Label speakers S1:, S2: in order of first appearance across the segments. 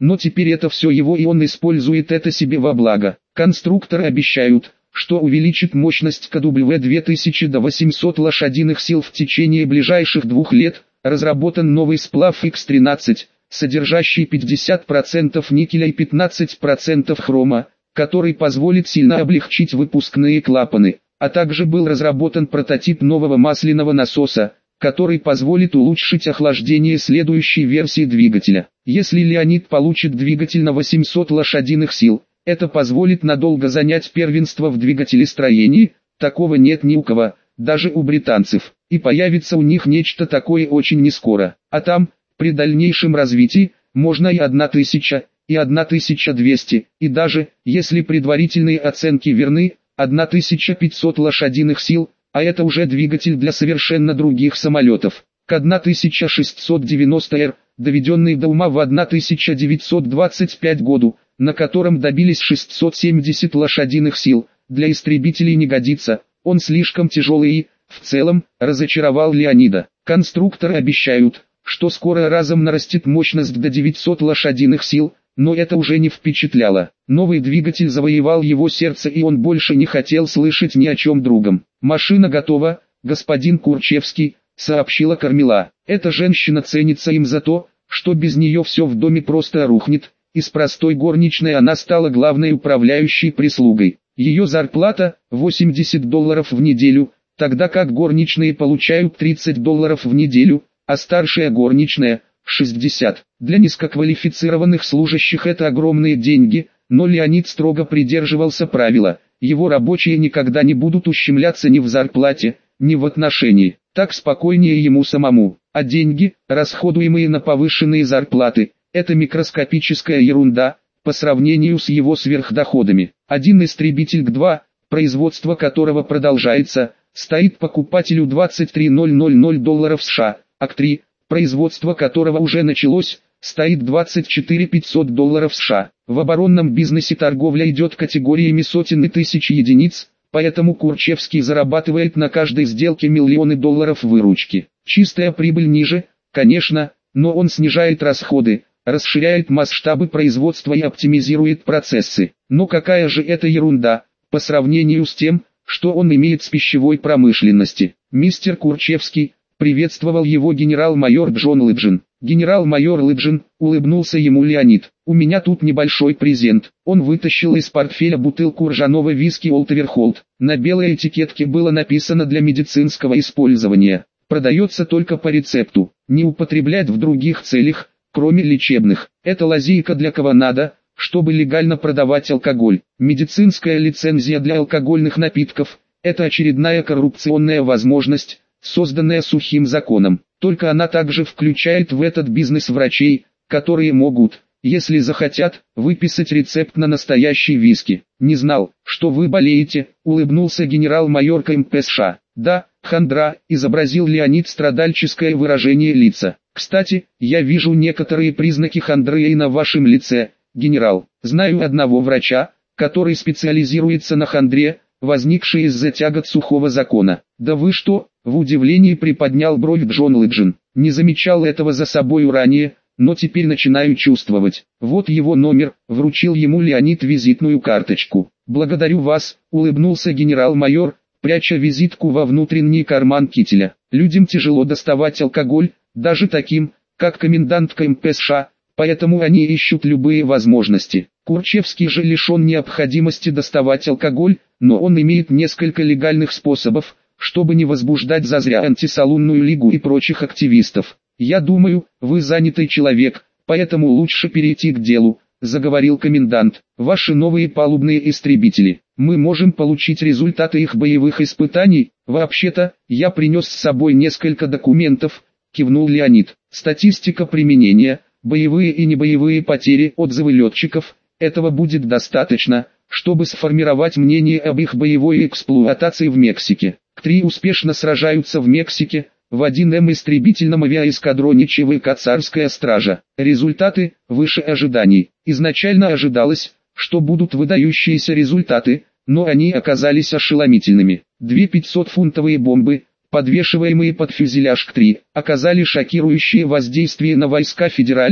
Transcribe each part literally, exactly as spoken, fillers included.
S1: но теперь это все его и он использует это себе во благо. Конструкторы обещают, что увеличит мощность ка дабл ю две тысячи до восьмисот лошадиных сил в течение ближайших двух лет. Разработан новый сплав икс тринадцать, содержащий пятьдесят процентов никеля и пятнадцать процентов хрома, который позволит сильно облегчить выпускные клапаны, а также был разработан прототип нового масляного насоса, который позволит улучшить охлаждение следующей версии двигателя. Если Леонид получит двигатель на восемьсот лошадиных сил, это позволит надолго занять первенство в двигателестроении, такого нет ни у кого, даже у британцев, и появится у них нечто такое очень нескоро. А там, при дальнейшем развитии, можно и тысяча, и тысяча двести, и даже, если предварительные оценки верны, тысяча пятьсот лошадиных сил, а это уже двигатель для совершенно других самолетов. К тысяча шестьсот девяносто эр, доведенный до ума в тысяча девятьсот двадцать пятом году, на котором добились шестьсот семьдесят лошадиных сил, для истребителей не годится, он слишком тяжелый и, в целом, разочаровал Леонида. Конструкторы обещают, что скоро разом нарастет мощность до девятисот лошадиных сил, но это уже не впечатляло. Новый двигатель завоевал его сердце и он больше не хотел слышать ни о чем другом. «Машина готова, господин Курчевский», — сообщила Кармила. «Эта женщина ценится им за то, что без нее все в доме просто рухнет. Из простой горничной она стала главной управляющей прислугой. Ее зарплата – восемьдесят долларов в неделю, тогда как горничные получают тридцать долларов в неделю, а старшая горничная – шестьдесят. Для низкоквалифицированных служащих это огромные деньги, но Леонид строго придерживался правила: его рабочие никогда не будут ущемляться ни в зарплате, ни в отношении. Так спокойнее ему самому. А деньги, расходуемые на повышенные зарплаты, это микроскопическая ерунда по сравнению с его сверхдоходами. Один истребитель Г-два, производство которого продолжается, стоит покупателю двадцать три тысячи долларов США, а К-три, производство которого уже началось, стоит двадцать четыре тысячи пятьсот долларов США. В оборонном бизнесе торговля идет категориями сотен и тысяч единиц, поэтому Курчевский зарабатывает на каждой сделке миллионы долларов выручки. Чистая прибыль ниже, конечно, но он снижает расходы, расширяет масштабы производства и оптимизирует процессы. Но какая же это ерунда, по сравнению с тем, что он имеет с пищевой промышленности. Мистер Курчевский, приветствовал его генерал-майор Джон Лыджин. Генерал-майор Лыджин, улыбнулся ему Леонид. У меня тут небольшой презент. Он вытащил из портфеля бутылку ржаного виски Олд Оверхолд. На белой этикетке было написано для медицинского использования. Продается только по рецепту. Не употреблять в других целях, кроме лечебных. Это лазейка для кого надо, чтобы легально продавать алкоголь. Медицинская лицензия для алкогольных напитков – это очередная коррупционная возможность, созданная сухим законом. Только она также включает в этот бизнес врачей, которые могут, если захотят, выписать рецепт на настоящий виски. «Не знал, что вы болеете», — улыбнулся генерал-майор ка эм пэ США. «Да, хандра», — изобразил Леонид страдальческое выражение лица. «Кстати, я вижу некоторые признаки хандры и на вашем лице, генерал. Знаю одного врача, который специализируется на хандре, возникшей из-за тягот сухого закона». «Да вы что?» — в удивлении приподнял бровь Джон Лыджин. «Не замечал этого за собою ранее, но теперь начинаю чувствовать. Вот его номер», — вручил ему Леонид визитную карточку. «Благодарю вас», — улыбнулся генерал-майор, пряча визитку во внутренний карман кителя. «Людям тяжело доставать алкоголь, даже таким, как комендант ка эм пэ США, поэтому они ищут любые возможности. Курчевский же лишен необходимости доставать алкоголь, но он имеет несколько легальных способов, чтобы не возбуждать зазря антисалунную лигу и прочих активистов. Я думаю, вы занятый человек, поэтому лучше перейти к делу», — заговорил комендант. «Ваши новые палубные истребители. Мы можем получить результаты их боевых испытаний?» «Вообще-то, я принес с собой несколько документов», — кивнул Леонид. «Статистика применения, боевые и небоевые потери, отзывы летчиков. Этого будет достаточно, чтобы сформировать мнение об их боевой эксплуатации в Мексике. К-три успешно сражаются в Мексике, в один эм истребительном авиаэскадроне ЧВК «Царская стража». Результаты выше ожиданий. Изначально ожидалось, что будут выдающиеся результаты, но они оказались ошеломительными. Две пятисотфунтовые бомбы, подвешиваемые под фюзеляж К-три, оказали шокирующее воздействие на войска Федералис,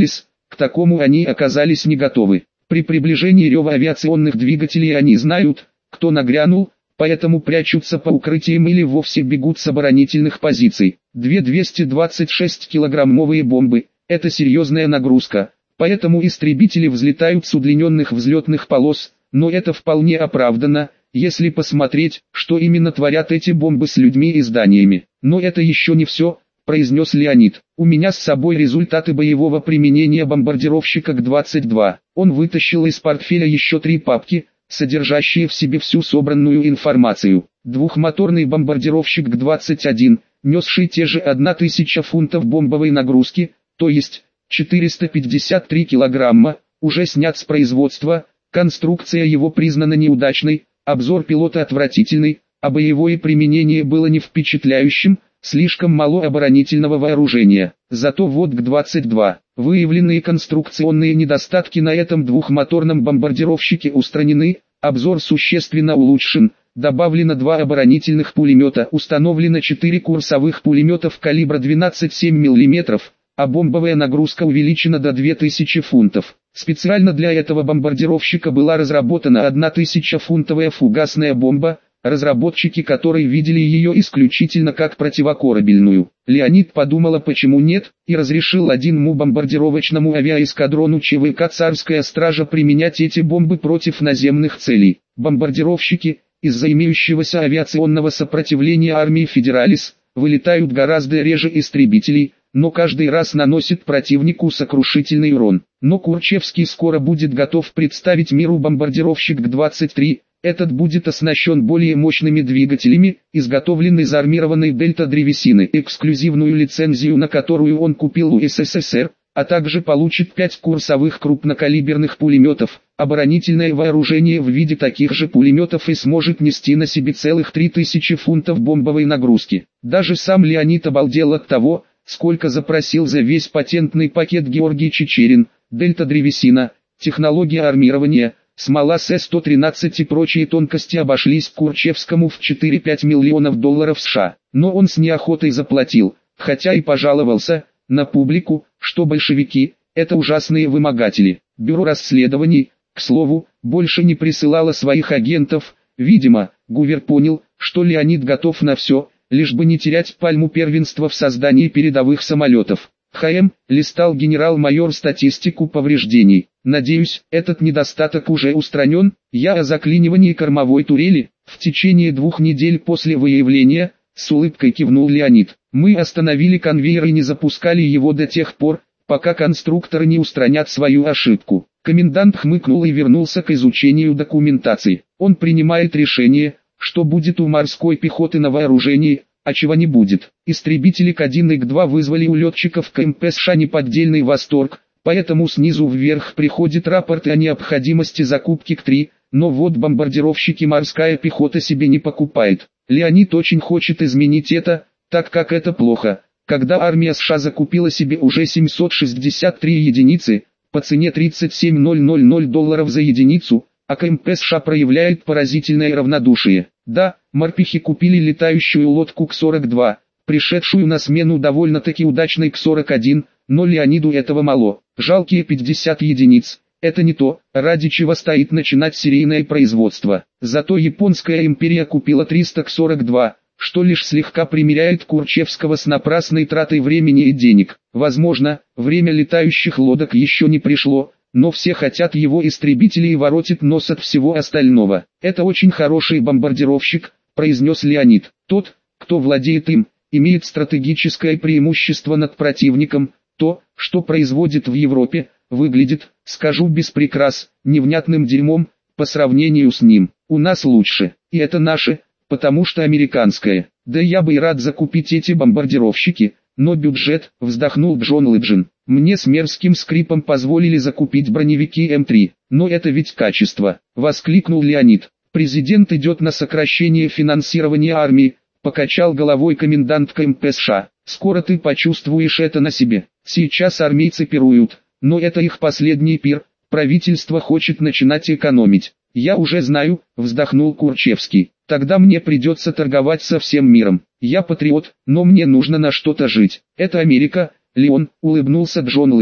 S1: К такому они оказались не готовы. При приближении рева авиационных двигателей они знают, кто нагрянул, поэтому прячутся по укрытиям или вовсе бегут с оборонительных позиций. Две двести двадцать шесть килограммовые бомбы – это серьезная нагрузка, поэтому истребители взлетают с удлиненных взлетных полос, но это вполне оправдано, если посмотреть, что именно творят эти бомбы с людьми и зданиями. Но это еще не все, произнес Леонид. У меня с собой результаты боевого применения бомбардировщика К двадцать два. Он вытащил из портфеля еще три папки, содержащие в себе всю собранную информацию. Двухмоторный бомбардировщик К двадцать один, несший те же тысяча фунтов бомбовой нагрузки, то есть четыреста пятьдесят три килограмма, уже снят с производства, конструкция его признана неудачной, обзор пилота отвратительный, а боевое применение было не впечатляющим, слишком мало оборонительного вооружения. Зато вот К двадцать два. Выявленные конструкционные недостатки на этом двухмоторном бомбардировщике устранены, обзор существенно улучшен, добавлено два оборонительных пулемета, установлено четыре курсовых пулеметов калибра двенадцать целых семь десятых миллиметров, а бомбовая нагрузка увеличена до двух тысяч фунтов. Специально для этого бомбардировщика была разработана тысячефунтовая фугасная бомба, разработчики которой видели ее исключительно как противокорабельную. Леонид подумала, почему нет, и разрешил одному бомбардировочному авиаэскадрону ЧВК «Царская стража» применять эти бомбы против наземных целей. Бомбардировщики, из-за имеющегося авиационного сопротивления армии Федералис, вылетают гораздо реже истребителей, но каждый раз наносит противнику сокрушительный урон. Но Курчевский скоро будет готов представить миру бомбардировщик К двадцать три. Этот будет оснащен более мощными двигателями, изготовлен из армированной дельта-древесины, эксклюзивную лицензию на которую он купил у СССР, а также получит пять курсовых крупнокалиберных пулеметов, оборонительное вооружение в виде таких же пулеметов и сможет нести на себе целых три тысячи фунтов бомбовой нагрузки. Даже сам Леонид обалдел от того, сколько запросил за весь патентный пакет Георгий Чичерин, дельта-древесина, технология армирования, смола С сто тринадцать и прочие тонкости обошлись Курчевскому в четыре-пять миллионов долларов США. Но он с неохотой заплатил, хотя и пожаловался на публику, что большевики – это ужасные вымогатели. Бюро расследований, к слову, больше не присылало своих агентов. Видимо, Гувер понял, что Леонид готов на все, лишь бы не терять пальму первенства в создании передовых самолетов. ХМ, листал генерал-майор статистику повреждений. Надеюсь, этот недостаток уже устранен. Я о заклинивании кормовой турели. В течение двух недель после выявления, с улыбкой кивнул Леонид. Мы остановили конвейер и не запускали его до тех пор, пока конструкторы не устранят свою ошибку. Комендант хмыкнул и вернулся к изучению документации. Он принимает решение, что будет у морской пехоты на вооружении, а чего не будет. Истребители К один и К два вызвали у летчиков КМП США неподдельный восторг, поэтому снизу вверх приходит рапорт о необходимости закупки К три, но вот бомбардировщики морская пехота себе не покупает. Леонид очень хочет изменить это, так как это плохо. Когда армия США закупила себе уже семьсот шестьдесят три единицы, по цене тридцать семь тысяч долларов за единицу, а КМП США проявляет поразительное равнодушие. Да, морпехи купили летающую лодку К сорок два, пришедшую на смену довольно-таки удачной К сорок один, но Леониду этого мало. Жалкие пятьдесят единиц. Это не то, ради чего стоит начинать серийное производство. Зато японская империя купила триста К сорок два, что лишь слегка примиряет Курчевского с напрасной тратой времени и денег. Возможно, время летающих лодок еще не пришло, но все хотят его истребители и воротит нос от всего остального. Это очень хороший бомбардировщик, произнес Леонид. Тот, кто владеет им, имеет стратегическое преимущество над противником. То, что производит в Европе, выглядит, скажу без прикрас, невнятным дерьмом, по сравнению с ним. У нас лучше, и это наше, потому что американское. Да я бы и рад закупить эти бомбардировщики, но бюджет, вздохнул Джон Лиджин. Мне с мерзким скрипом позволили закупить броневики М три, но это ведь качество, воскликнул Леонид. Президент идет на сокращение финансирования армии, покачал головой комендант КМП США. Скоро ты почувствуешь это на себе. Сейчас армейцы пируют, но это их последний пир, правительство хочет начинать экономить. Я уже знаю, вздохнул Курчевский. Тогда мне придется торговать со всем миром. Я патриот, но мне нужно на что-то жить. Это Америка, Леон, улыбнулся Джон Лиджин.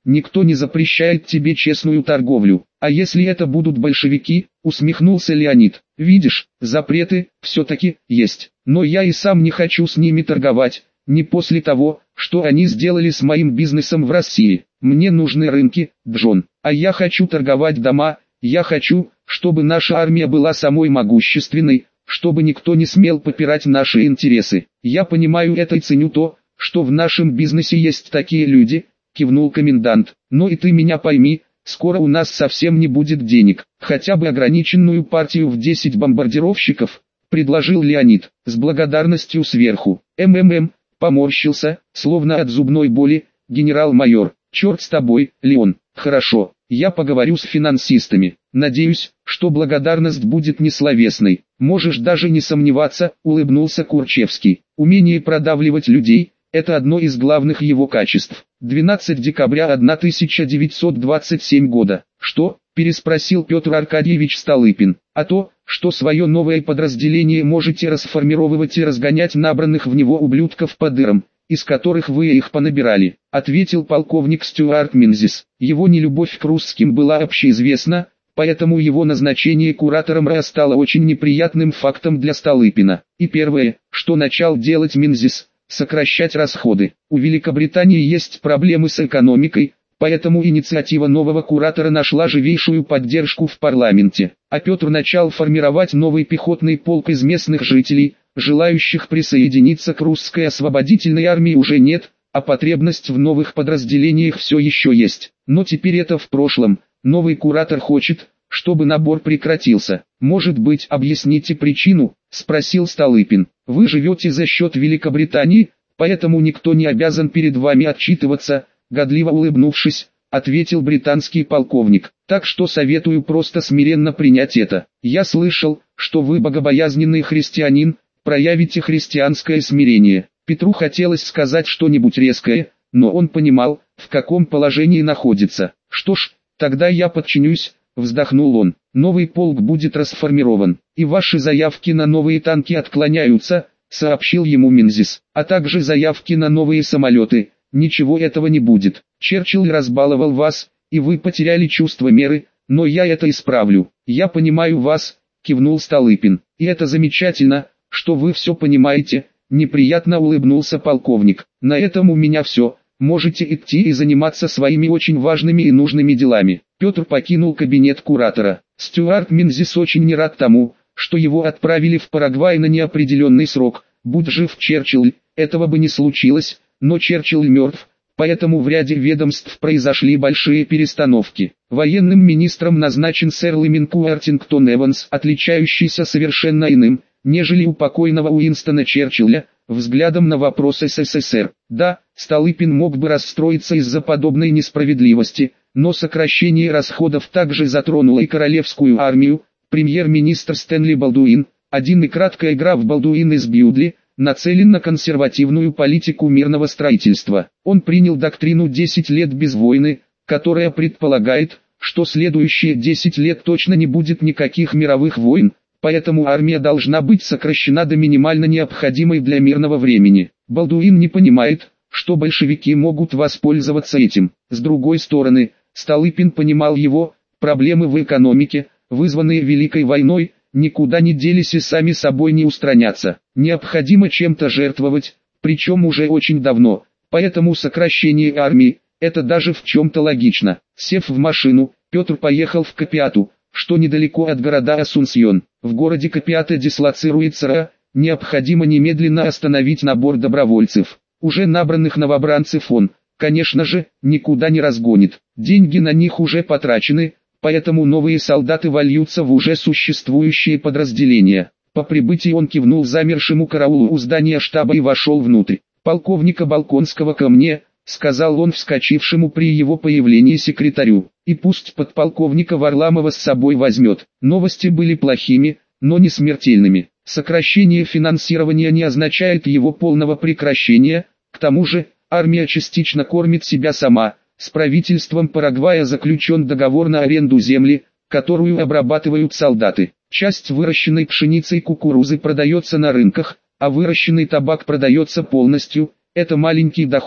S1: никто не запрещает тебе честную торговлю. А если это будут большевики, усмехнулся Леонид. Видишь, запреты все-таки есть. Но я и сам не хочу с ними торговать, не после того, что они сделали с моим бизнесом в России. Мне нужны рынки, Джон, а я хочу торговать дома, я хочу, чтобы наша армия была самой могущественной, чтобы никто не смел попирать наши интересы. Я понимаю это и ценю то, что в нашем бизнесе есть такие люди, кивнул комендант. Но и ты меня пойми, скоро у нас совсем не будет денег. Хотя бы ограниченную партию в десять бомбардировщиков, предложил Леонид, с благодарностью сверху. МММ, поморщился, словно от зубной боли, генерал-майор. Черт с тобой, Леон, хорошо, я поговорю с финансистами. Надеюсь, что благодарность будет не словесной. Можешь даже не сомневаться, улыбнулся Курчевский. Умение продавливать людей – это одно из главных его качеств. двенадцатого декабря тысяча девятьсот двадцать седьмого года. Что? Переспросил Петр Аркадьевич Столыпин. А то, что свое новое подразделение можете расформировывать и разгонять набранных в него ублюдков по дырам, из которых вы их понабирали, ответил полковник Стюарт Минзис. Его нелюбовь к русским была общеизвестна, поэтому его назначение куратором РА стало очень неприятным фактом для Столыпина. И первое, что начал делать Минзис, сокращать расходы. У Великобритании есть проблемы с экономикой, поэтому инициатива нового куратора нашла живейшую поддержку в парламенте. А Петр начал формировать новый пехотный полк из местных жителей, желающих присоединиться к русской освободительной армии уже нет, а потребность в новых подразделениях все еще есть. Но теперь это в прошлом. Новый куратор хочет, чтобы набор прекратился. Может быть, объясните причину? Спросил Столыпин. Вы живете за счет Великобритании, поэтому никто не обязан перед вами отчитываться, годливо улыбнувшись, ответил британский полковник. Так что советую просто смиренно принять это. Я слышал, что вы богобоязненный христианин, проявите христианское смирение. Петру хотелось сказать что-нибудь резкое, но он понимал, в каком положении находится. Что ж, тогда я подчинюсь, вздохнул он. Новый полк будет расформирован, и ваши заявки на новые танки отклоняются, сообщил ему Минзис, а также заявки на новые самолеты. Ничего этого не будет. Черчилль разбаловал вас, и вы потеряли чувство меры, но я это исправлю. Я понимаю вас, кивнул Столыпин, и это замечательно, что вы все понимаете. Неприятно улыбнулся полковник. На этом у меня все. Можете идти и заниматься своими очень важными и нужными делами. Петр покинул кабинет куратора. Стюарт Минзис очень не рад тому, что его отправили в Парагвай на неопределенный срок. Будь жив Черчилль, этого бы не случилось, но Черчилль мертв, поэтому в ряде ведомств произошли большие перестановки. Военным министром назначен сэр Леминг Уортингтон Эванс, отличающийся совершенно иным, нежели у покойного Уинстона Черчилля, взглядом на вопрос СССР. Да, Столыпин мог бы расстроиться из-за подобной несправедливости, но сокращение расходов также затронуло и королевскую армию. Премьер-министр Стэнли Балдуин, один и краткая игра в Балдуин из Бьюдли, нацелен на консервативную политику мирного строительства. Он принял доктрину десять лет без войны, которая предполагает, что следующие десять лет точно не будет никаких мировых войн, поэтому армия должна быть сокращена до минимально необходимой для мирного времени. Балдуин не понимает, что большевики могут воспользоваться этим. С другой стороны, Столыпин понимал его, проблемы в экономике, вызванные Великой войной, никуда не делись и сами собой не устранятся. Необходимо чем-то жертвовать, причем уже очень давно, поэтому сокращение армии – это даже в чем-то логично. Сев в машину, Петр поехал в Капиату, что недалеко от города Асунсьон. В городе Капиата дислоцируется РА, необходимо немедленно остановить набор добровольцев. Уже набранных новобранцев он, конечно же, никуда не разгонит. Деньги на них уже потрачены, поэтому новые солдаты вольются в уже существующие подразделения. По прибытии он кивнул замершему караулу у здания штаба и вошел внутрь. «Полковника Балконского ко мне», — сказал он вскочившему при его появлении секретарю, «и пусть подполковника Варламова с собой возьмет». Новости были плохими, но не смертельными. Сокращение финансирования не означает его полного прекращения, к тому же, армия частично кормит себя сама. С правительством Парагвая заключен договор на аренду земли, которую обрабатывают солдаты. Часть выращенной пшеницы и кукурузы продается на рынках, а выращенный табак продается полностью. Это маленький доход,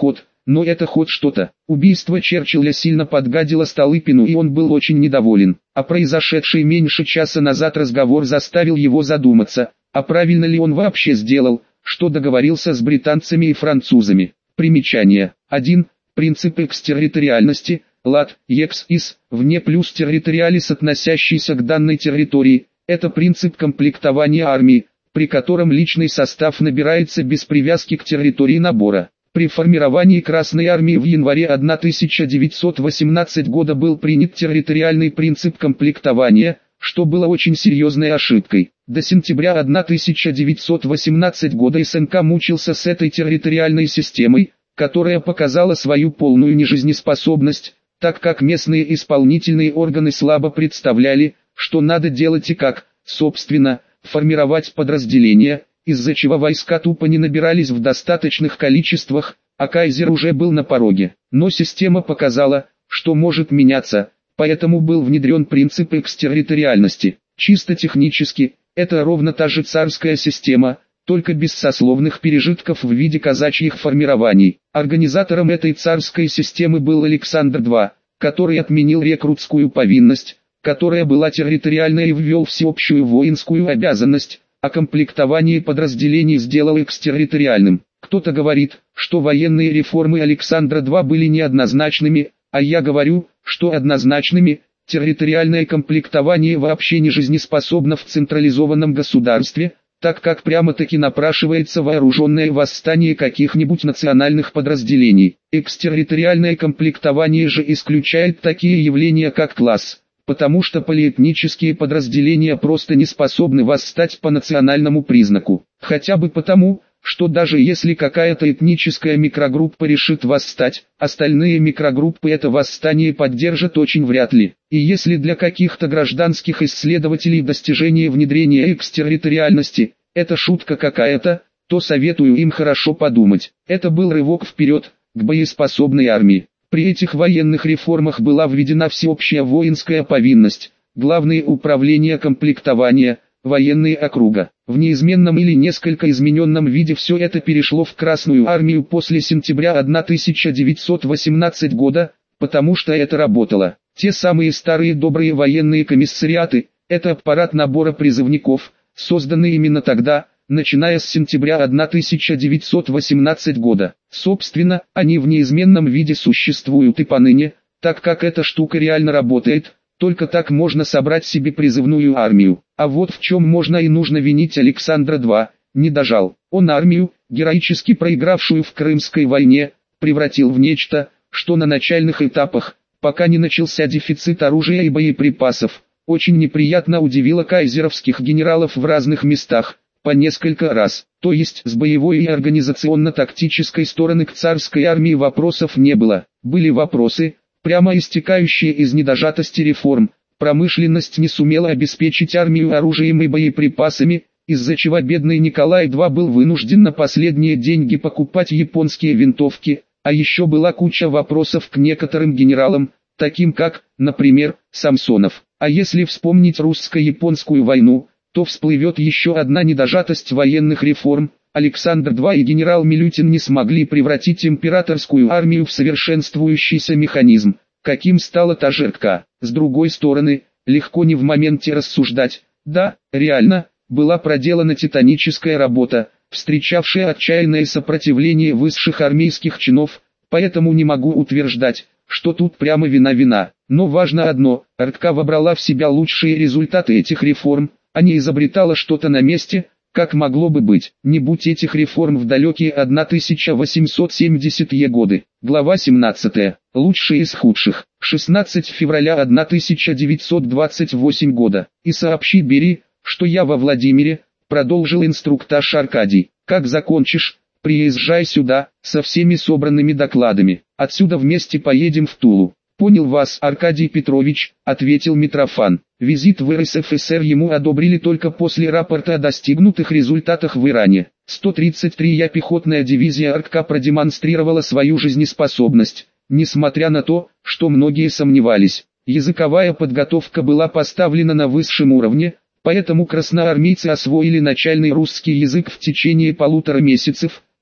S1: но это хоть что-то. Убийство Черчилля сильно подгадило Столыпину, и он был очень недоволен. А произошедший меньше часа назад разговор заставил его задуматься, а правильно ли он вообще сделал, что договорился с британцами и французами. Примечание. один. Принцип экстерриториальности, лат, екс ис, вне плюс территориалис, относящийся к данной территории. Это принцип комплектования армии, при котором личный состав набирается без привязки к территории набора. При формировании Красной армии в январе тысяча девятьсот восемнадцатого года был принят территориальный принцип комплектования, что было очень серьезной ошибкой. До сентября тысяча девятьсот восемнадцатого года СНК мучился с этой территориальной системой, которая показала свою полную нежизнеспособность, так как местные исполнительные органы слабо представляли, что надо делать и как, собственно, формировать подразделения, из-за чего войска тупо не набирались в достаточных количествах, а кайзер уже был на пороге. Но система показала, что может меняться, поэтому был внедрен принцип экстерриториальности. Чисто технически, это ровно та же царская система, только без сословных пережитков в виде казачьих формирований. Организатором этой царской системы был Александр второй, который отменил рекрутскую повинность, которая была территориальной, и ввел всеобщую воинскую обязанность, а комплектование подразделений сделал экстерриториальным. Кто-то говорит, что военные реформы Александра второго были неоднозначными, а я говорю, что однозначными. Территориальное комплектование вообще не жизнеспособно в централизованном государстве, так как прямо-таки напрашивается вооруженное восстание каких-нибудь национальных подразделений. Экстерриториальное комплектование же исключает такие явления как класс, потому что полиэтнические подразделения просто не способны восстать по национальному признаку. Хотя бы потому, что даже если какая-то этническая микрогруппа решит восстать, остальные микрогруппы это восстание поддержат очень вряд ли. И если для каких-то гражданских исследователей достижение внедрения экстерриториальности – это шутка какая-то, то советую им хорошо подумать. Это был рывок вперед, к боеспособной армии. При этих военных реформах была введена всеобщая воинская повинность, главные управления комплектования, военные округа. В неизменном или несколько измененном виде все это перешло в Красную армию после сентября тысяча девятьсот восемнадцатого года, потому что это работало. Те самые старые добрые военные комиссариаты – это аппарат набора призывников, созданный именно тогда, начиная с сентября тысяча девятьсот восемнадцатого года. Собственно, они в неизменном виде существуют и поныне, так как эта штука реально работает. Только так можно собрать себе призывную армию. А вот в чем можно и нужно винить Александра второго, не дожал. Он армию, героически проигравшую в Крымской войне, превратил в нечто, что на начальных этапах, пока не начался дефицит оружия и боеприпасов, очень неприятно удивило кайзеровских генералов в разных местах, по несколько раз. То есть с боевой и организационно-тактической стороны к царской армии вопросов не было. Были вопросы, прямо истекающие из недожатости реформ. Промышленность не сумела обеспечить армию оружием и боеприпасами, из-за чего бедный Николай второй был вынужден на последние деньги покупать японские винтовки, а еще была куча вопросов к некоторым генералам, таким как, например, Самсонов. А если вспомнить русско-японскую войну, то всплывет еще одна недожатость военных реформ. Александр второй и генерал Милютин не смогли превратить императорскую армию в совершенствующийся механизм, каким стала та же РК. С другой стороны, легко не в моменте рассуждать. Да, реально, была проделана титаническая работа, встречавшая отчаянное сопротивление высших армейских чинов, поэтому не могу утверждать, что тут прямо вина-вина. Но важно одно, РК вобрала в себя лучшие результаты этих реформ, а не изобретала что-то на месте, как могло бы быть, не будь этих реформ в далекие тысяча восемьсот семидесятые годы. Глава семнадцатая. Лучшие из худших. шестнадцатого февраля тысяча девятьсот двадцать восьмого года. И сообщи Бери, что я во Владимире, продолжил инструктаж Аркадий. Как закончишь, приезжай сюда, со всеми собранными докладами. Отсюда вместе поедем в Тулу. Понял вас, Аркадий Петрович, ответил Митрофан. Визит в РСФСР ему одобрили только после рапорта о достигнутых результатах в Иране. сто тридцать третья пехотная дивизия РКК продемонстрировала свою жизнеспособность, несмотря на то, что многие сомневались. Языковая подготовка была поставлена на высшем уровне, поэтому красноармейцы освоили начальный русский язык в течение полутора месяцев,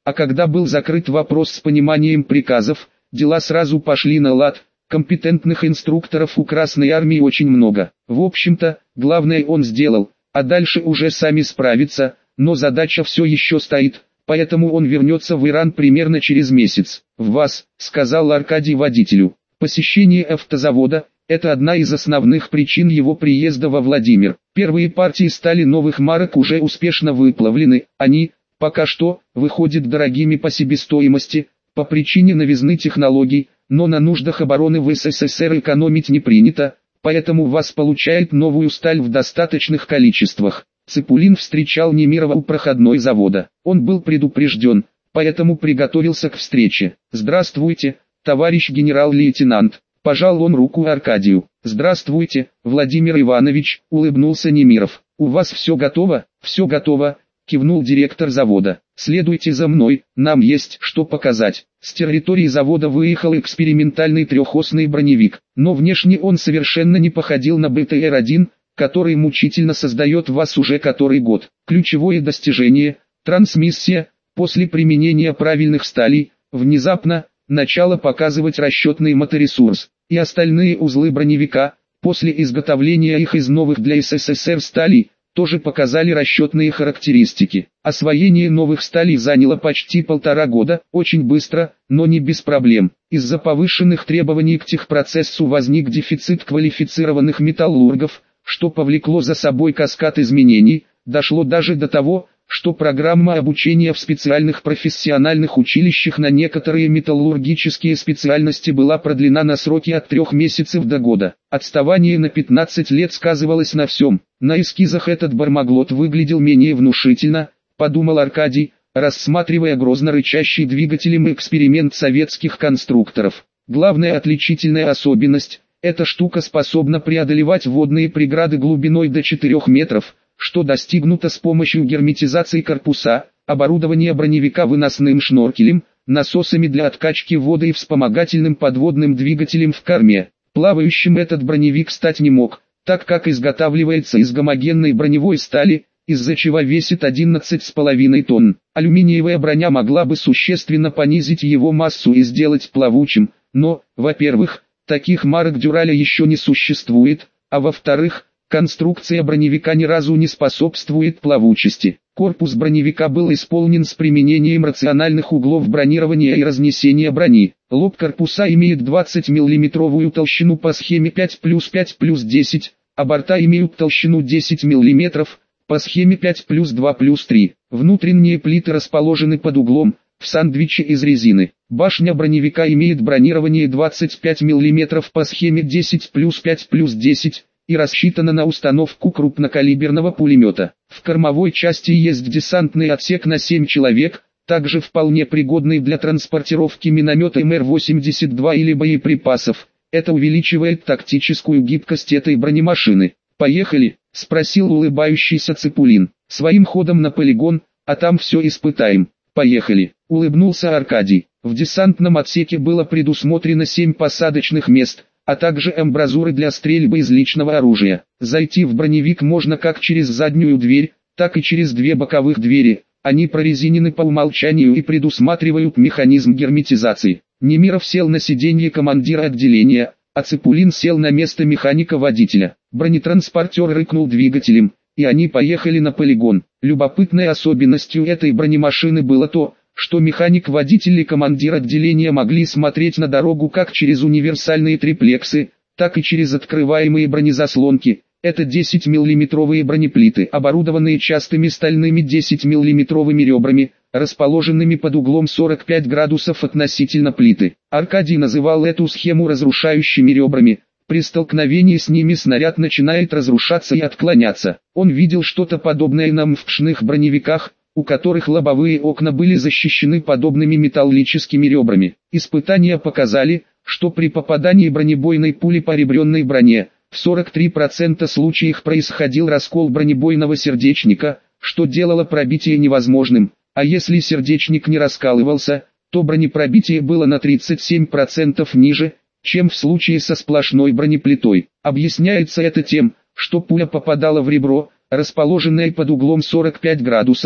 S1: А когда был закрыт вопрос с пониманием приказов, дела сразу пошли на лад. Компетентных инструкторов у Красной Армии очень много. В общем-то, главное он сделал, а дальше уже сами справиться, но задача все еще стоит, поэтому он вернется в Иран примерно через месяц. «В вас», — сказал Аркадий водителю, — «посещение автозавода — это одна из основных причин его приезда во Владимир. Первые партии стали новых марок уже успешно выплавлены, они, пока что, выходят дорогими по себестоимости, по причине новизны технологий, но на нуждах обороны в СССР экономить не принято, поэтому ВАЗ получает новую сталь в достаточных количествах». Ципулин встречал Немирова у проходной завода. Он был предупрежден, поэтому приготовился к встрече. «Здравствуйте, товарищ генерал-лейтенант», — пожал он руку Аркадию. «Здравствуйте, Владимир Иванович», — улыбнулся Немиров. «У вас все готово?» «Все готово», — кивнул директор завода. «Следуйте за мной, нам есть что показать». С территории завода выехал экспериментальный трехосный броневик, но внешне он совершенно не походил на бэ тэ эр один, который мучительно создает ВАЗ уже который год. Ключевое достижение – трансмиссия, после применения правильных сталей, внезапно, начала показывать расчетный моторесурс, и остальные узлы броневика, после изготовления их из новых для эс эс эс эр сталей, тоже показали расчетные характеристики. Освоение новых сталей заняло почти полтора года, очень быстро, но не без проблем. Из-за повышенных требований к техпроцессу возник дефицит квалифицированных металлургов, что повлекло за собой каскад изменений. Дошло даже до того, что программа обучения в специальных профессиональных училищах на некоторые металлургические специальности была продлена на сроки от трех месяцев до года. Отставание на пятнадцать лет сказывалось на всем. На эскизах этот бармаглот выглядел менее внушительно, подумал Аркадий, рассматривая грозно рычащий двигателем эксперимент советских конструкторов. Главная отличительная особенность – эта штука способна преодолевать водные преграды глубиной до четырёх метров, что достигнуто с помощью герметизации корпуса, оборудования броневика выносным шноркелем, насосами для откачки воды и вспомогательным подводным двигателем в корме. Плавающим этот броневик стать не мог, так как изготавливается из гомогенной броневой стали, из-за чего весит одиннадцать с половиной тонн. Алюминиевая броня могла бы существенно понизить его массу и сделать плавучим, но, во-первых, таких марок Дюраля еще не существует, а во-вторых, конструкция броневика ни разу не способствует плавучести. Корпус броневика был исполнен с применением рациональных углов бронирования и разнесения брони. Лоб корпуса имеет двадцатимиллиметровую толщину по схеме пять плюс пять плюс десять, а борта имеют толщину десять миллиметров, по схеме пять плюс два плюс три. Внутренние плиты расположены под углом, в сандвиче из резины. Башня броневика имеет бронирование двадцать пять миллиметров по схеме десять плюс пять плюс десять, и рассчитана на установку крупнокалиберного пулемета. В кормовой части есть десантный отсек на семь человек, также вполне пригодный для транспортировки миномета эм эр восемьдесят два или боеприпасов. Это увеличивает тактическую гибкость этой бронемашины. «Поехали?» – спросил улыбающийся Ципулин. «Своим ходом на полигон, а там все испытаем». «Поехали», – улыбнулся Аркадий. В десантном отсеке было предусмотрено семь посадочных мест, а также амбразуры для стрельбы из личного оружия. Зайти в броневик можно как через заднюю дверь, так и через две боковых двери. Они прорезинены по умолчанию и предусматривают механизм герметизации. Немиров сел на сиденье командира отделения, а Ципулин сел на место механика-водителя. Бронетранспортер рыкнул двигателем, и они поехали на полигон. Любопытной особенностью этой бронемашины было то, что механик-водитель и командир отделения могли смотреть на дорогу как через универсальные триплексы, так и через открываемые бронезаслонки. Это десятимиллиметровые бронеплиты, оборудованные частыми стальными десятимиллиметровыми ребрами, расположенными под углом сорок пять градусов относительно плиты. Аркадий называл эту схему разрушающими ребрами. При столкновении с ними снаряд начинает разрушаться и отклоняться. Он видел что-то подобное на мфшных броневиках, у которых лобовые окна были защищены подобными металлическими ребрами. Испытания показали, что при попадании бронебойной пули по ребренной броне, в сорок три процента случаев происходил раскол бронебойного сердечника, что делало пробитие невозможным, а если сердечник не раскалывался, то бронепробитие было на тридцать семь процентов ниже, чем в случае со сплошной бронеплитой. Объясняется это тем, что пуля попадала в ребро, расположенное под углом сорок пять градусов,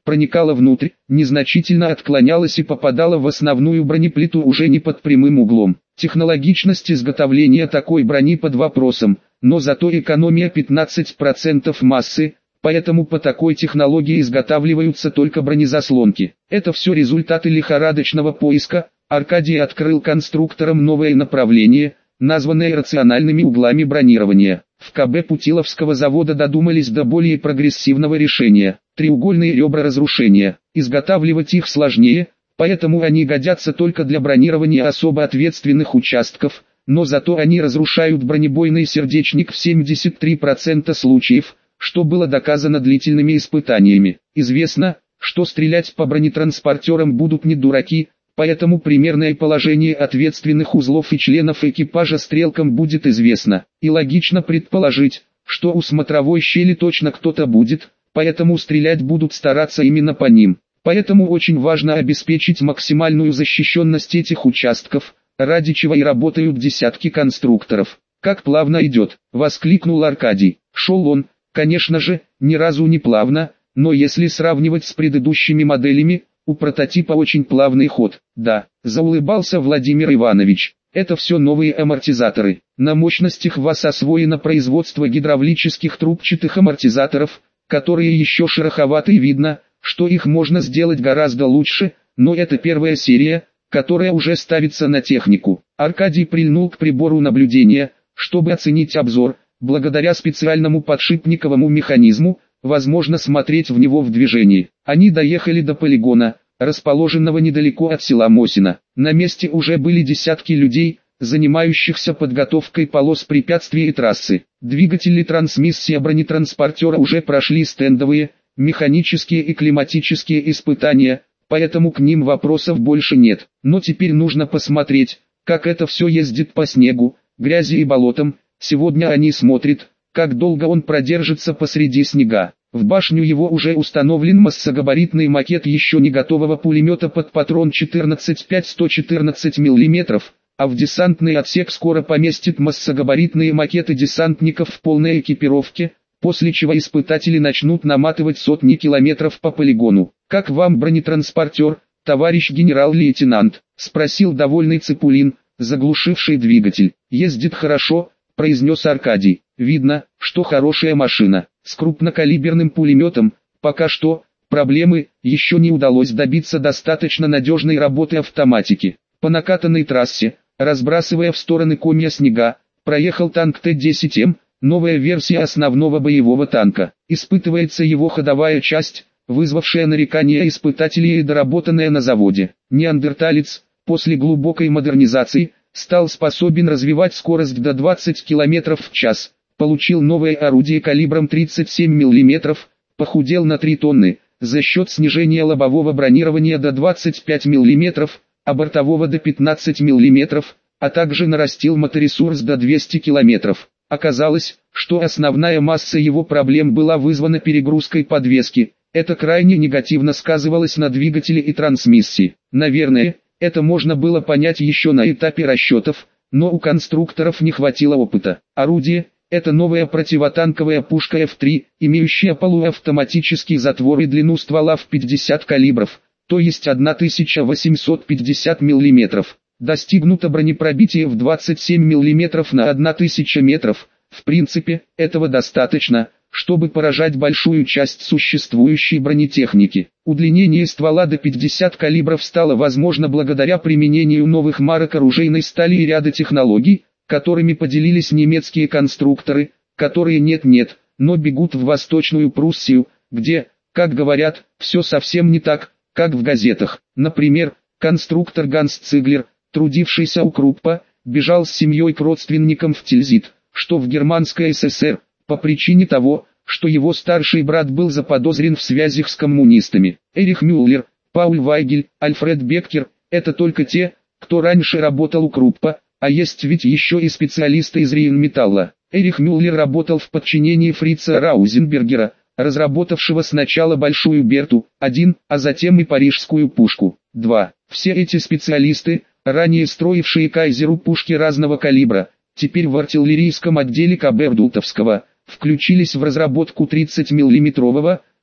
S1: проникала внутрь, незначительно отклонялась и попадала в основную бронеплиту уже не под прямым углом. Технологичность изготовления такой брони под вопросом, но зато экономия пятнадцать процентов массы, поэтому по такой технологии изготавливаются только бронезаслонки. Это все результаты лихорадочного поиска. Аркадий открыл конструкторам новое направление, названное рациональными углами бронирования. В КБ Путиловского завода додумались до более прогрессивного решения. Треугольные ребра разрушения. Изготавливать их сложнее, поэтому они годятся только для бронирования особо ответственных участков, но зато они разрушают бронебойный сердечник в семьдесят три процента случаев, что было доказано длительными испытаниями. Известно, что стрелять по бронетранспортерам будут не дураки, поэтому примерное положение ответственных узлов и членов экипажа стрелкам будет известно. И логично предположить, что у смотровой щели точно кто-то будет, поэтому стрелять будут стараться именно по ним. Поэтому очень важно обеспечить максимальную защищенность этих участков, ради чего и работают десятки конструкторов. «Как плавно идет!» — воскликнул Аркадий. Шел он, конечно же, ни разу не плавно, но если сравнивать с предыдущими моделями, у прототипа очень плавный ход. Да, заулыбался Владимир Иванович. Это все новые амортизаторы. На мощностях ВАЗ освоено производство гидравлических трубчатых амортизаторов, которые еще шероховаты и видно, что их можно сделать гораздо лучше, но это первая серия, которая уже ставится на технику. Аркадий прильнул к прибору наблюдения, чтобы оценить обзор. Благодаря специальному подшипниковому механизму, возможно смотреть в него в движении. Они доехали до полигона, расположенного недалеко от села Мосино. На месте уже были десятки людей, занимающихся подготовкой полос препятствий и трассы. Двигатели трансмиссия бронетранспортера уже прошли стендовые, механические и климатические испытания, поэтому к ним вопросов больше нет. Но теперь нужно посмотреть, как это все ездит по снегу, грязи и болотам. Сегодня они смотрят, как долго он продержится посреди снега. В башню его уже установлен массогабаритный макет еще не готового пулемета под патрон четырнадцать пять сто четырнадцать миллиметров, а в десантный отсек скоро поместит массогабаритные макеты десантников в полной экипировке, после чего испытатели начнут наматывать сотни километров по полигону. «Как вам бронетранспортер, товарищ генерал-лейтенант?» — спросил довольный Ципулин, заглушивший двигатель. «Ездит хорошо», — произнес Аркадий. «Видно, что хорошая машина. С крупнокалиберным пулеметом, пока что, проблемы, еще не удалось добиться достаточно надежной работы автоматики». По накатанной трассе, разбрасывая в стороны комья снега, проехал танк Т десять М, новая версия основного боевого танка. Испытывается его ходовая часть, вызвавшая нарекания испытателей и доработанная на заводе. Неандерталец, после глубокой модернизации, стал способен развивать скорость до двадцати километров в час, получил новое орудие калибром тридцать семь миллиметров, похудел на три тонны, за счет снижения лобового бронирования до двадцати пяти миллиметров, а бортового до пятнадцати миллиметров, а также нарастил моторесурс до двухсот километров. Оказалось, что основная масса его проблем была вызвана перегрузкой подвески, это крайне негативно сказывалось на двигателе и трансмиссии. Наверное, это можно было понять еще на этапе расчетов, но у конструкторов не хватило опыта. Орудие – это новая противотанковая пушка эф три, имеющая полуавтоматический затвор и длину ствола в пятьдесят калибров, то есть тысяча восемьсот пятьдесят миллиметров. Достигнуто бронепробитие в двадцать семь миллиметров на тысячу метров. В принципе, этого достаточно, чтобы поражать большую часть существующей бронетехники. Удлинение ствола до пятидесяти калибров стало возможно благодаря применению новых марок оружейной стали и ряда технологий, которыми поделились немецкие конструкторы, которые нет-нет, но бегут в Восточную Пруссию, где, как говорят, все совсем не так, как в газетах. Например, конструктор Ганс Циглер, трудившийся у Круппа, бежал с семьей к родственникам в Тильзит, что в Германской ССР, по причине того, что его старший брат был заподозрен в связях с коммунистами. Эрих Мюллер, Пауль Вайгель, Альфред Беккер – это только те, кто раньше работал у Круппа, а есть ведь еще и специалисты из Рейнметалла. Эрих Мюллер работал в подчинении Фрица Раузенбергера, разработавшего сначала Большую Берту, один, а затем и Парижскую пушку, два. Все эти специалисты, ранее строившие Кайзеру пушки разного калибра, теперь в артиллерийском отделе КБ Рдутовского, включились в разработку тридцатимиллиметрового,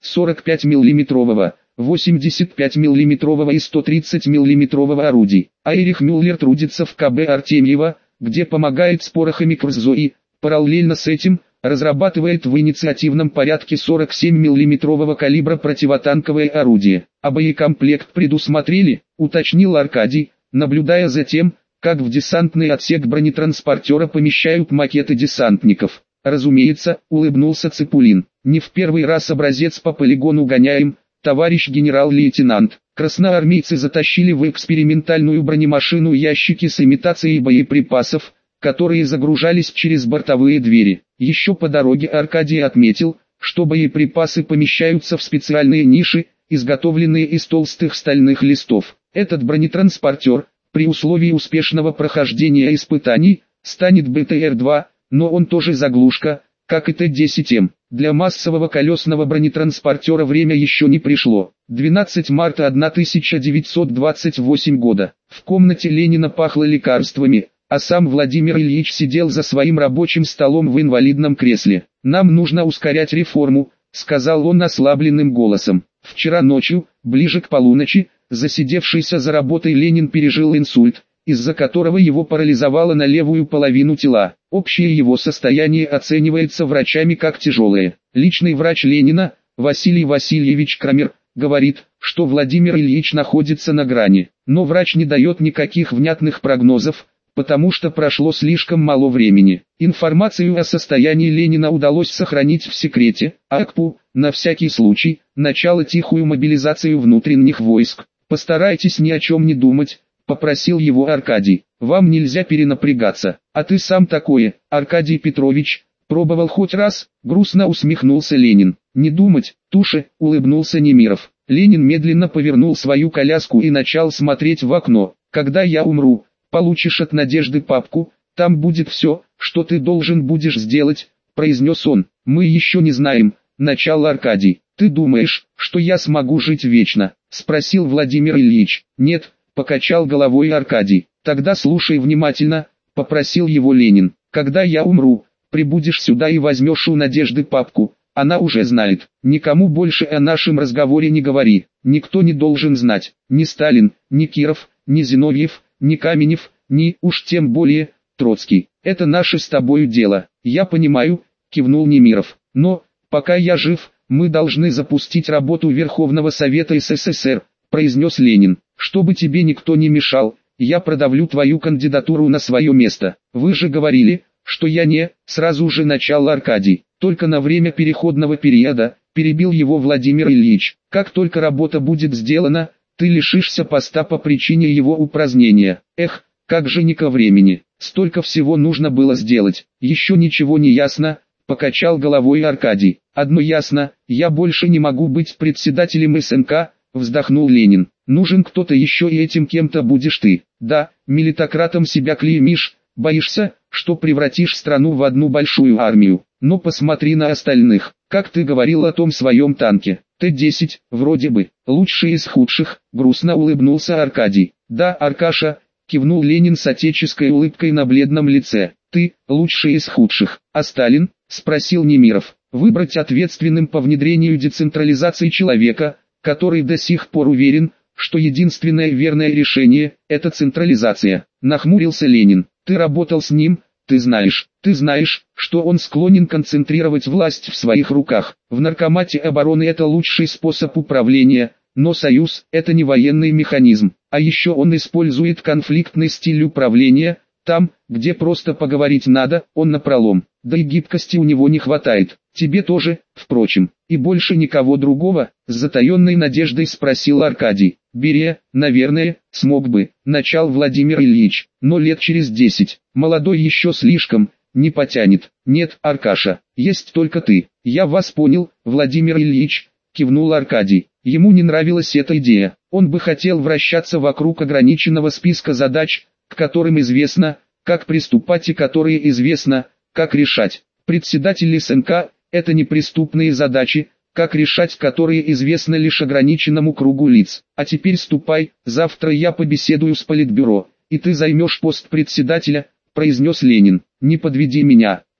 S1: сорок пять миллиметрового, восемьдесят пять миллиметрового и сто тридцать миллиметрового орудий. А Эрих Мюллер трудится в ка бэ Артемьева, где помогает с порохами Крузо и, параллельно с этим, разрабатывает в инициативном порядке сорок семь миллиметрового калибра противотанковое орудие. А боекомплект предусмотрели, уточнил Аркадий, наблюдая за тем, как в десантный отсек бронетранспортера помещают макеты десантников. Разумеется, улыбнулся Ципулин. Не в первый раз образец по полигону гоняем, товарищ генерал-лейтенант. Красноармейцы затащили в экспериментальную бронемашину ящики с имитацией боеприпасов, которые загружались через бортовые двери. Еще по дороге Аркадий отметил, что боеприпасы помещаются в специальные ниши, изготовленные из толстых стальных листов. Этот бронетранспортер, при условии успешного прохождения испытаний, станет бэ тэ эр два, но он тоже заглушка, как и тэ десять эм. Для массового колесного бронетранспортера время еще не пришло. двенадцатого марта тысяча девятьсот двадцать восьмого года. В комнате Ленина пахло лекарствами, а сам Владимир Ильич сидел за своим рабочим столом в инвалидном кресле. «Нам нужно ускорять реформу», — сказал он ослабленным голосом. Вчера ночью, ближе к полуночи, засидевшийся за работой Ленин пережил инсульт, из-за которого его парализовало на левую половину тела. Общее его состояние оценивается врачами как тяжелое. Личный врач Ленина, Василий Васильевич Крамер, говорит, что Владимир Ильич находится на грани. Но врач не дает никаких внятных прогнозов, потому что прошло слишком мало времени. Информацию о состоянии Ленина удалось сохранить в секрете, а АКПУ, на всякий случай, начало тихую мобилизацию внутренних войск. «Постарайтесь ни о чем не думать», — попросил его Аркадий. «Вам нельзя перенапрягаться. А ты сам такое, Аркадий Петрович, пробовал хоть раз?» — грустно усмехнулся Ленин. «Не думать, Туше», — улыбнулся Немиров. Ленин медленно повернул свою коляску и начал смотреть в окно. «Когда я умру, получишь от Надежды папку, там будет все, что ты должен будешь сделать», — произнес он. «Мы еще не знаем», — начал Аркадий. «Ты думаешь, что я смогу жить вечно?» — спросил Владимир Ильич. «Нет», — покачал головой Аркадий. «Тогда слушай внимательно», — попросил его Ленин. «Когда я умру, прибудешь сюда и возьмешь у Надежды папку. Она уже знает. Никому больше о нашем разговоре не говори. Никто не должен знать. Ни Сталин, ни Киров, ни Зиновьев, ни Каменев, ни, уж тем более, Троцкий. Это наше с тобою дело». «Я понимаю», — кивнул Немиров. «Но, пока я жив, мы должны запустить работу Верховного Совета эс эс эс эр», — произнес Ленин. «Чтобы тебе никто не мешал, я продавлю твою кандидатуру на свое место. Вы же говорили, что я не...» Сразу же начал Аркадий. «Только на время переходного периода», — перебил его Владимир Ильич. «Как только работа будет сделана, ты лишишься поста по причине его упразднения». «Эх, как же не ко времени. Столько всего нужно было сделать. Еще ничего не ясно», — покачал головой Аркадий. «Одно ясно, я больше не могу быть председателем эс эн ка», — вздохнул Ленин. «Нужен кто-то еще, и этим кем-то будешь ты. Да, милитократом себя клеймишь, боишься, что превратишь страну в одну большую армию. Но посмотри на остальных. Как ты говорил о том своем танке, тэ десять, вроде бы, лучший из худших», — грустно улыбнулся Аркадий. «Да, Аркаша», — кивнул Ленин с отеческой улыбкой на бледном лице. «Ты, лучший из худших. А Сталин?» — спросил Немиров. «Выбрать ответственным по внедрению децентрализации человека, который до сих пор уверен, что единственное верное решение – это централизация», – нахмурился Ленин. «Ты работал с ним, ты знаешь, ты знаешь, что он склонен концентрировать власть в своих руках. В наркомате обороны это лучший способ управления, но союз – это не военный механизм. А еще он использует конфликтный стиль управления, там, где просто поговорить надо, он напролом. Да и гибкости у него не хватает. Тебе тоже, впрочем. И больше никого другого?» — с затаенной надеждой спросил Аркадий. «Берия, наверное, смог бы», — начал Владимир Ильич. «Но лет через десять. Молодой еще слишком, не потянет». «Нет, Аркаша, есть только ты». «Я вас понял, Владимир Ильич», — кивнул Аркадий. Ему не нравилась эта идея. Он бы хотел вращаться вокруг ограниченного списка задач, к которым известно, как приступать и которые известно, как решать. Председатель эс эн ка – это неприступные задачи, как решать которые известно лишь ограниченному кругу лиц. А теперь ступай, завтра я побеседую с политбюро, и ты займешь пост председателя, произнес Ленин. «Не подведи меня»,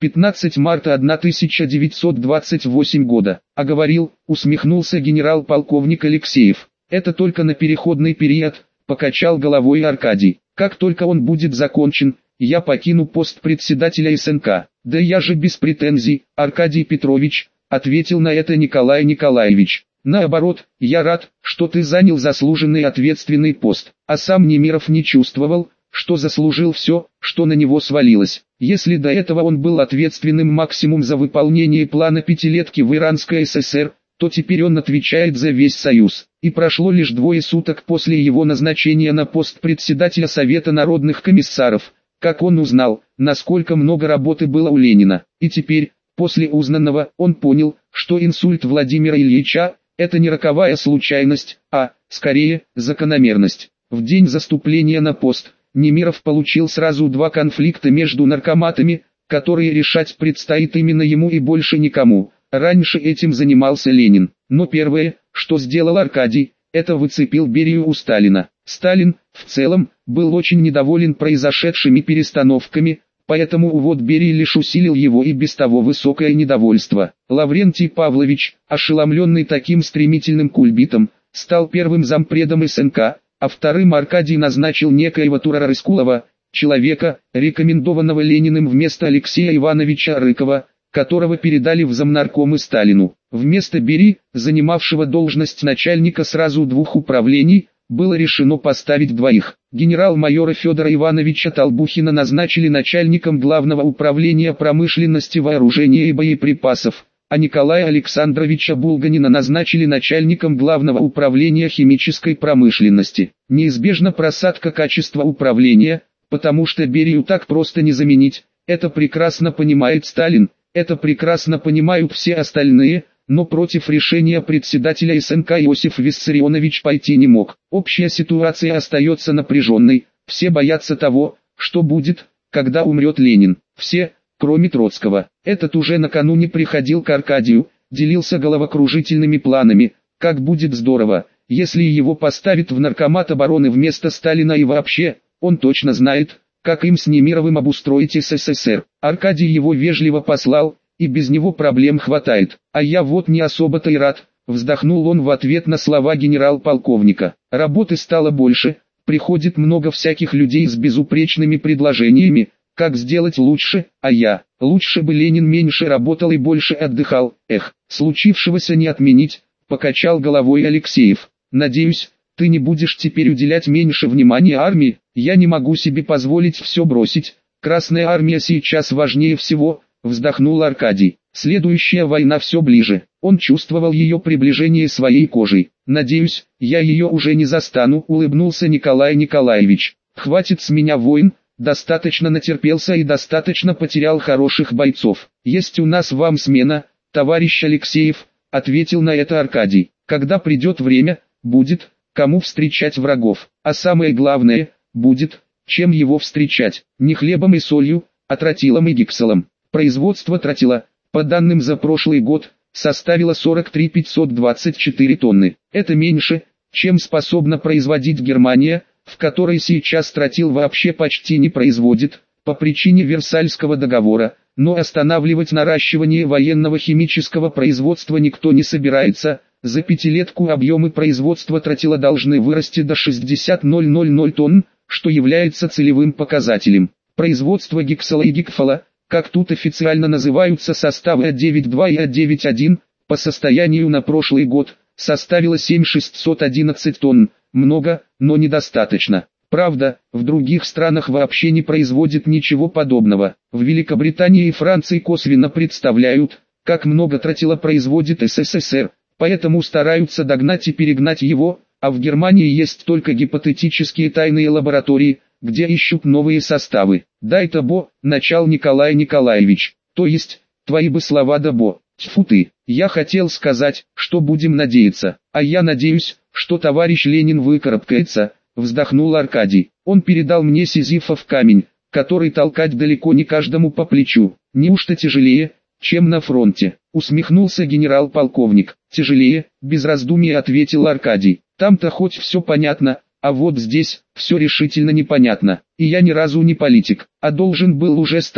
S1: пятнадцатого марта тысяча девятьсот двадцать восьмого года. А говорил, усмехнулся генерал-полковник Алексеев. Это только на переходный период, покачал головой Аркадий. Как только он будет закончен, я покину пост председателя СНК. Да я же без претензий, Аркадий Петрович, ответил на это Николай Николаевич. Наоборот, я рад, что ты занял заслуженный ответственный пост. А сам Немиров не чувствовал, что заслужил все, что на него свалилось. Если до этого он был ответственным максимум за выполнение плана пятилетки в Иранской ССР, то теперь он отвечает за весь Союз. И прошло лишь двое суток после его назначения на пост председателя Совета народных комиссаров, как он узнал, насколько много работы было у Ленина. И теперь, после узнанного, он понял, что инсульт Владимира Ильича – это не роковая случайность, а, скорее, закономерность. В день заступления на пост Немиров получил сразу два конфликта между наркоматами, которые решать предстоит именно ему и больше никому. Раньше этим занимался Ленин. Но первое, что сделал Аркадий, это выцепил Берию у Сталина. Сталин, в целом, был очень недоволен произошедшими перестановками, поэтому увод Берии лишь усилил его и без того высокое недовольство. Лаврентий Павлович, ошеломленный таким стремительным кульбитом, стал первым зампредом СНК, а вторым Аркадий назначил некоего Тура Рыскулова, человека, рекомендованного Лениным вместо Алексея Ивановича Рыкова, которого передали в замнаркомы Сталину. Вместо Берии, занимавшего должность начальника сразу двух управлений, было решено поставить двоих. Генерал-майора Федора Ивановича Толбухина назначили начальником Главного управления промышленности, вооружения и боеприпасов, а Николая Александровича Булганина назначили начальником Главного управления химической промышленности. Неизбежна просадка качества управления, потому что Берию так просто не заменить, это прекрасно понимает Сталин, это прекрасно понимают все остальные, но против решения председателя СНК Иосиф Виссарионович пойти не мог. Общая ситуация остается напряженной, все боятся того, что будет, когда умрет Ленин. Все, кроме Троцкого. Этот уже накануне приходил к Аркадию, делился головокружительными планами, как будет здорово, если его поставят в наркомат обороны вместо Сталина, и вообще, он точно знает, как им с Немировым обустроить СССР. Аркадий его вежливо послал, и без него проблем хватает. А я вот не особо-то и рад, вздохнул он в ответ на слова генерал-полковника. Работы стало больше, приходит много всяких людей с безупречными предложениями, как сделать лучше, а я, лучше бы Ленин меньше работал и больше отдыхал. Эх, случившегося не отменить, покачал головой Алексеев. Надеюсь, ты не будешь теперь уделять меньше внимания армии. Я не могу себе позволить все бросить, Красная армия сейчас важнее всего, вздохнул Аркадий. Следующая война все ближе, он чувствовал ее приближение своей кожей. Надеюсь, я ее уже не застану, улыбнулся Николай Николаевич. Хватит с меня войн, достаточно натерпелся и достаточно потерял хороших бойцов. Есть у нас вам смена, товарищ Алексеев, ответил на это Аркадий. Когда придет время, будет, кому встречать врагов, а самое главное, будет, чем его встречать, не хлебом и солью, а тротилом и гексалом. Производство тротила, по данным за прошлый год, составило сорок три тысячи пятьсот двадцать четыре тонны. Это меньше, чем способна производить Германия, в которой сейчас тротил вообще почти не производит, по причине Версальского договора, но останавливать наращивание военного химического производства никто не собирается. За пятилетку объемы производства тротила должны вырасти до шестьдесят тысяч тонн, что является целевым показателем. Производство гексала и гекфала, как тут официально называются составы А девять два и А девять один, по состоянию на прошлый год, составило семь тысяч шестьсот одиннадцать тонн, много, но недостаточно. Правда, в других странах вообще не производят ничего подобного. В Великобритании и Франции косвенно представляют, как много тротила производит СССР, поэтому стараются догнать и перегнать его, а в Германии есть только гипотетические тайные лаборатории, где ищут новые составы. Дай-то бо, начал Николай Николаевич, то есть, твои бы слова да бо, тьфу ты, я хотел сказать, что будем надеяться, а я надеюсь, что товарищ Ленин выкарабкается, вздохнул Аркадий. Он передал мне Сизифов камень, который толкать далеко не каждому по плечу. Неужто тяжелее, чем на фронте? Усмехнулся генерал-полковник. Тяжелее, без раздумий ответил Аркадий. Там-то хоть все понятно, а вот здесь все решительно непонятно. И я ни разу не политик, а должен был уже стать,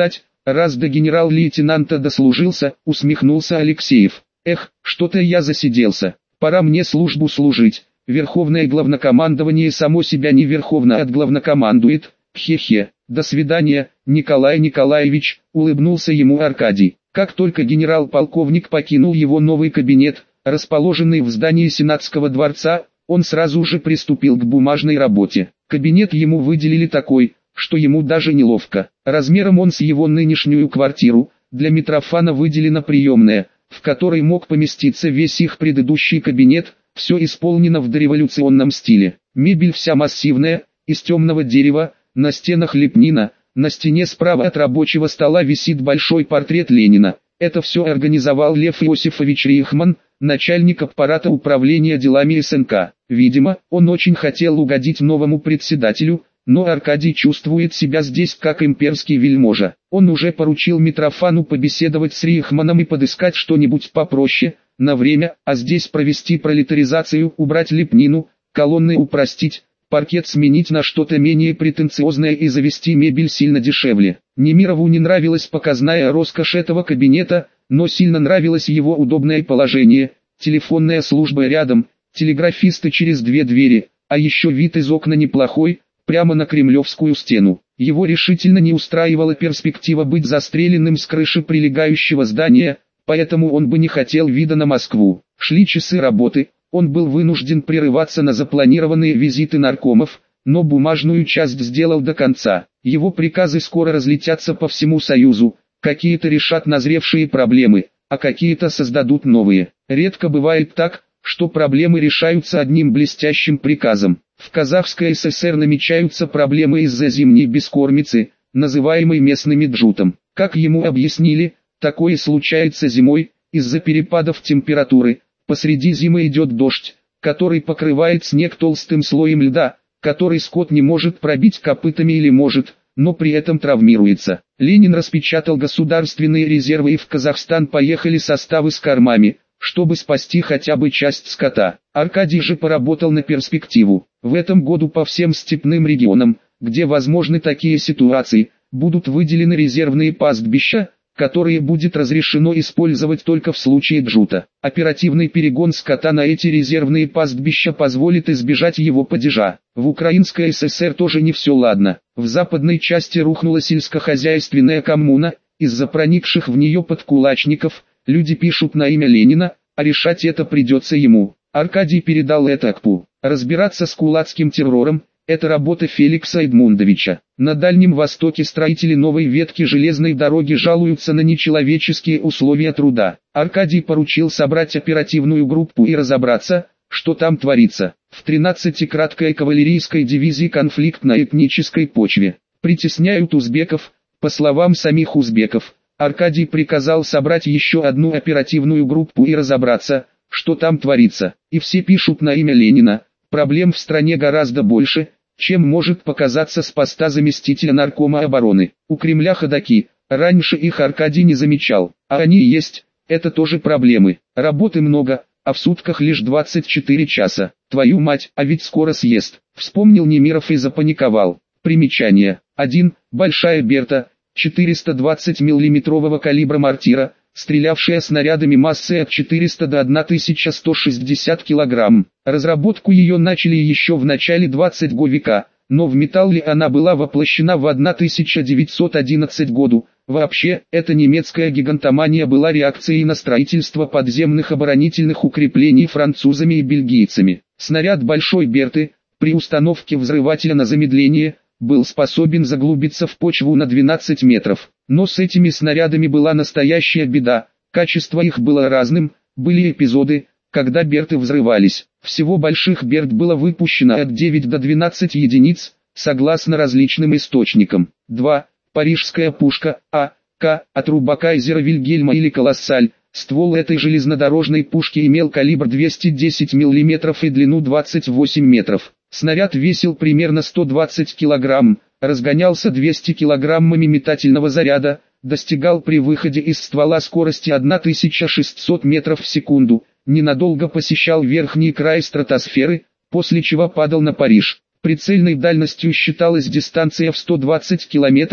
S1: раз до генерал-лейтенанта дослужился, усмехнулся Алексеев. Эх, что-то я засиделся, пора мне службу служить. Верховное главнокомандование само себя не верховно отглавнокомандует. Хе-хе, до свидания, Николай Николаевич, улыбнулся ему Аркадий. Как только генерал-полковник покинул его новый кабинет, расположенный в здании Сенатского дворца, он сразу же приступил к бумажной работе. Кабинет ему выделили такой, что ему даже неловко. Размером он с его нынешнюю квартиру, для Митрофана выделена приемная, в которой мог поместиться весь их предыдущий кабинет, все исполнено в дореволюционном стиле. Мебель вся массивная, из темного дерева, на стенах лепнина, на стене справа от рабочего стола висит большой портрет Ленина. Это все организовал Лев Иосифович Рейхман, начальник аппарата управления делами эс эн ка. Видимо, он очень хотел угодить новому председателю, но Аркадий чувствует себя здесь как имперский вельможа. Он уже поручил Митрофану побеседовать с Рейхманом и подыскать что-нибудь попроще, на время, а здесь провести пролетаризацию, убрать лепнину, колонны упростить, паркет сменить на что-то менее претенциозное и завести мебель сильно дешевле. Немирову не нравилась показная роскошь этого кабинета, но сильно нравилось его удобное положение, телефонная служба рядом, телеграфисты через две двери, а еще вид из окна неплохой, прямо на Кремлевскую стену. Его решительно не устраивала перспектива быть застреленным с крыши прилегающего здания, поэтому он бы не хотел вида на Москву. Шли часы работы, он был вынужден прерываться на запланированные визиты наркомов, но бумажную часть сделал до конца. Его приказы скоро разлетятся по всему Союзу, какие-то решат назревшие проблемы, а какие-то создадут новые. Редко бывает так, что проблемы решаются одним блестящим приказом. В Казахской эс эс эр намечаются проблемы из-за зимней бескормицы, называемой местными джутом. Как ему объяснили, такое случается зимой, из-за перепадов температуры. Посреди зимы идет дождь, который покрывает снег толстым слоем льда, который скот не может пробить копытами или может, но при этом травмируется. Ленин распечатал государственные резервы, и в Казахстан поехали составы с кормами, чтобы спасти хотя бы часть скота. Аркадий же поработал на перспективу. В этом году по всем степным регионам, где возможны такие ситуации, будут выделены резервные пастбища, которые будет разрешено использовать только в случае джута. Оперативный перегон скота на эти резервные пастбища позволит избежать его падежа. В Украинской эс эс эр тоже не все ладно. В западной части рухнула сельскохозяйственная коммуна, из-за проникших в нее подкулачников. Люди пишут на имя Ленина, а решать это придется ему. Аркадий передал это АКПу. Разбираться с кулацким террором – это работа Феликса Эдмундовича. На Дальнем Востоке строители новой ветки железной дороги жалуются на нечеловеческие условия труда. Аркадий поручил собрать оперативную группу и разобраться, что там творится. В тринадцатой краткой кавалерийской дивизии конфликт на этнической почве. Притесняют узбеков, по словам самих узбеков. Аркадий приказал собрать еще одну оперативную группу и разобраться, что там творится. И все пишут на имя Ленина. Проблем в стране гораздо больше, чем может показаться с поста заместителя наркома обороны. У Кремля ходаки, раньше их Аркадий не замечал, а они есть, это тоже проблемы. Работы много, а в сутках лишь двадцать четыре часа. Твою мать, а ведь скоро съест. Вспомнил Немиров и запаниковал. Примечание. один. Большая берта, четыреста двадцать миллиметрового калибра мортира, стрелявшая снарядами массой от четырёхсот до тысячи ста шестидесяти килограмм. Разработку ее начали еще в начале двадцатого века, но в металле она была воплощена в тысяча девятьсот одиннадцатом году. Вообще, эта немецкая гигантомания была реакцией на строительство подземных оборонительных укреплений французами и бельгийцами. Снаряд Большой Берты, при установке взрывателя на замедление, был способен заглубиться в почву на двенадцать метров. Но с этими снарядами была настоящая беда, качество их было разным, были эпизоды, когда берты взрывались. Всего больших берт было выпущено от девяти до двенадцати единиц, согласно различным источникам. два. Парижская пушка А К от Рубакайзера Вильгельма или Колоссаль. Ствол этой железнодорожной пушки имел калибр двести десять миллиметров и длину двадцать восемь метров. Снаряд весил примерно сто двадцать килограмм, разгонялся двумястами килограммами метательного заряда, достигал при выходе из ствола скорости тысяча шестьсот метров в секунду, ненадолго посещал верхний край стратосферы, после чего падал на Париж. Прицельной дальностью считалась дистанция в сто двадцать километров,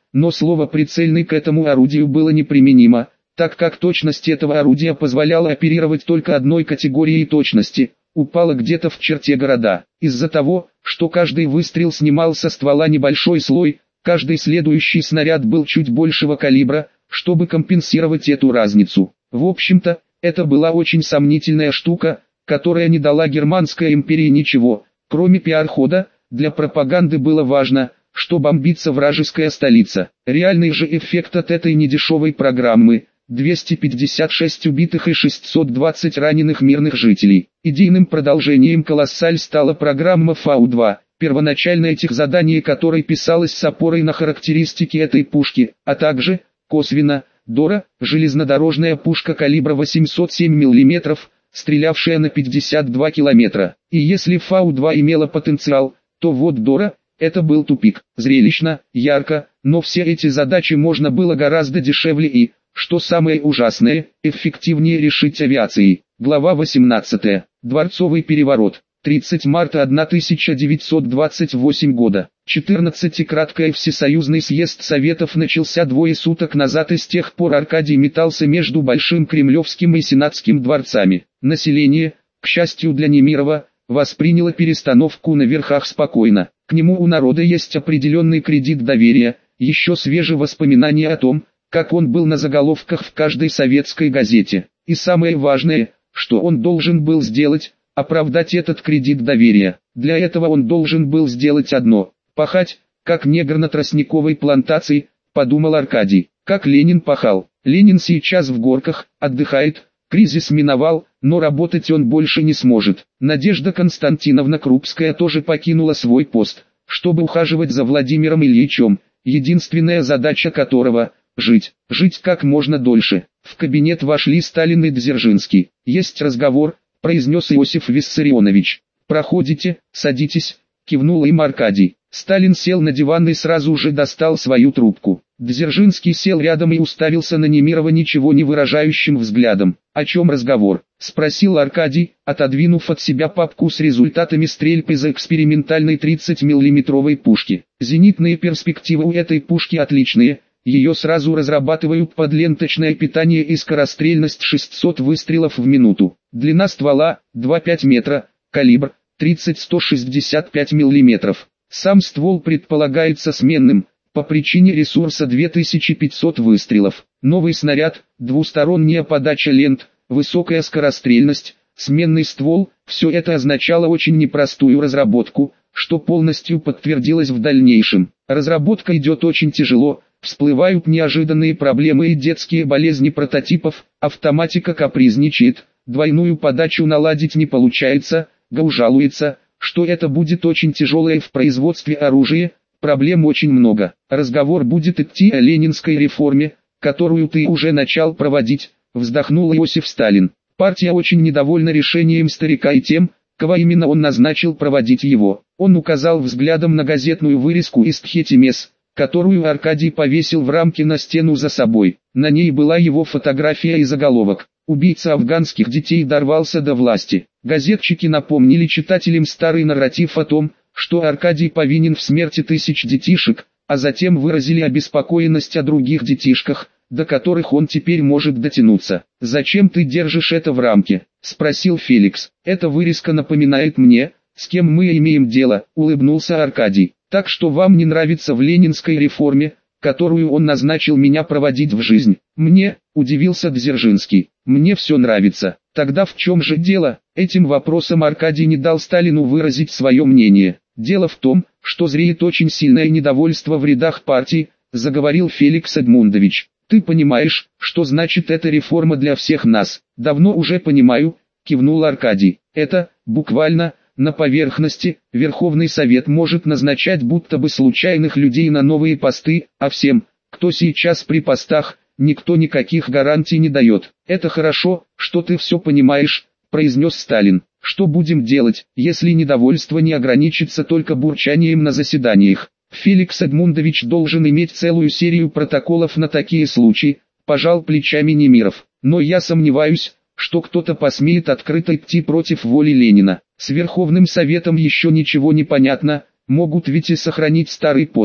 S1: но слово «прицельный» к этому орудию было неприменимо, так как точность этого орудия позволяла оперировать только одной категорией точности, упала где-то в черте города. Из-за того, что каждый выстрел снимал со ствола небольшой слой, каждый следующий снаряд был чуть большего калибра, чтобы компенсировать эту разницу. В общем-то, это была очень сомнительная штука, которая не дала Германской империи ничего, кроме пиар-хода. Для пропаганды было важно, что бомбится вражеская столица. Реальный же эффект от этой недешевой программы – двести пятьдесят шесть убитых и шестьсот двадцать раненых мирных жителей. Идейным продолжением «Колоссаль» стала программа Фау два, первоначально этих заданий которой писалось с опорой на характеристики этой пушки, а также, косвенно, Дора, железнодорожная пушка калибра восемьсот семь миллиметров, стрелявшая на пятьдесят два километра. И если Фау два имела потенциал, то вот Дора – это был тупик. Зрелищно, ярко, но все эти задачи можно было гораздо дешевле и, что самое ужасное, эффективнее решить авиацией. Глава восемнадцатая. Дворцовый переворот. тридцатого марта тысяча девятьсот двадцать восьмого года. четырнадцатикратный Всесоюзный съезд Советов начался двое суток назад, и с тех пор Аркадий метался между Большим Кремлевским и Сенатским дворцами. Население, к счастью для Немирова, восприняло перестановку на верхах спокойно. К нему у народа есть определенный кредит доверия, еще свежие воспоминания о том, как он был на заголовках в каждой советской газете. И самое важное, что он должен был сделать, оправдать этот кредит доверия. Для этого он должен был сделать одно – пахать, как негр на тростниковой плантации, подумал Аркадий. Как Ленин пахал. Ленин сейчас в горках, отдыхает, кризис миновал, но работать он больше не сможет. Надежда Константиновна Крупская тоже покинула свой пост, чтобы ухаживать за Владимиром Ильичем, единственная задача которого – жить, жить как можно дольше. В кабинет вошли Сталин и Дзержинский. «Есть разговор», – произнес Иосиф Виссарионович. «Проходите, садитесь», – кивнул им Аркадий. Сталин сел на диван и сразу же достал свою трубку. Дзержинский сел рядом и уставился на Немирова ничего не выражающим взглядом. «О чем разговор?» – спросил Аркадий, отодвинув от себя папку с результатами стрельбы из экспериментальной тридцатимиллиметровой пушки. «Зенитные перспективы у этой пушки отличные. Ее сразу разрабатывают под ленточное питание и скорострельность шестьсот выстрелов в минуту. Длина ствола – два целых пять десятых метра, калибр – тридцать — сто шестьдесят пять миллиметров. Сам ствол предполагается сменным, по причине ресурса две тысячи пятьсот выстрелов. Новый снаряд, двусторонняя подача лент, высокая скорострельность, сменный ствол – все это означало очень непростую разработку, что полностью подтвердилось в дальнейшем. Разработка идет очень тяжело. Всплывают неожиданные проблемы и детские болезни прототипов, автоматика капризничает, двойную подачу наладить не получается, ГАУ жалуется, что это будет очень тяжелое в производстве оружия, проблем очень много. Разговор будет идти о ленинской реформе, которую ты уже начал проводить, вздохнул Иосиф Сталин. Партия очень недовольна решением старика и тем, кого именно он назначил проводить его. Он указал взглядом на газетную вырезку из Тхетимес, которую Аркадий повесил в рамке на стену за собой. На ней была его фотография и заголовок: «Убийца афганских детей дорвался до власти». Газетчики напомнили читателям старый нарратив о том, что Аркадий повинен в смерти тысяч детишек, а затем выразили обеспокоенность о других детишках, до которых он теперь может дотянуться. «Зачем ты держишь это в рамке?» – спросил Феликс. «Эта вырезка напоминает мне, с кем мы имеем дело», – улыбнулся Аркадий. «Так что вам не нравится в ленинской реформе, которую он назначил меня проводить в жизнь?» «Мне», – удивился Дзержинский, – «мне все нравится». Тогда в чем же дело? Этим вопросом Аркадий не дал Сталину выразить свое мнение. «Дело в том, что зреет очень сильное недовольство в рядах партии», – заговорил Феликс Эдмундович. «Ты понимаешь, что значит эта реформа для всех нас?» «Давно уже понимаю», – кивнул Аркадий. «Это, буквально, на поверхности, Верховный Совет может назначать будто бы случайных людей на новые посты, а всем, кто сейчас при постах, никто никаких гарантий не дает». «Это хорошо, что ты все понимаешь», – произнес Сталин. «Что будем делать, если недовольство не ограничится только бурчанием на заседаниях?» «Феликс Эдмундович должен иметь целую серию протоколов на такие случаи», – пожал плечами Немиров. «Но я сомневаюсь, что кто-то посмеет открыто идти против воли Ленина. С Верховным Советом еще ничего не понятно, могут ведь и сохранить старый пост,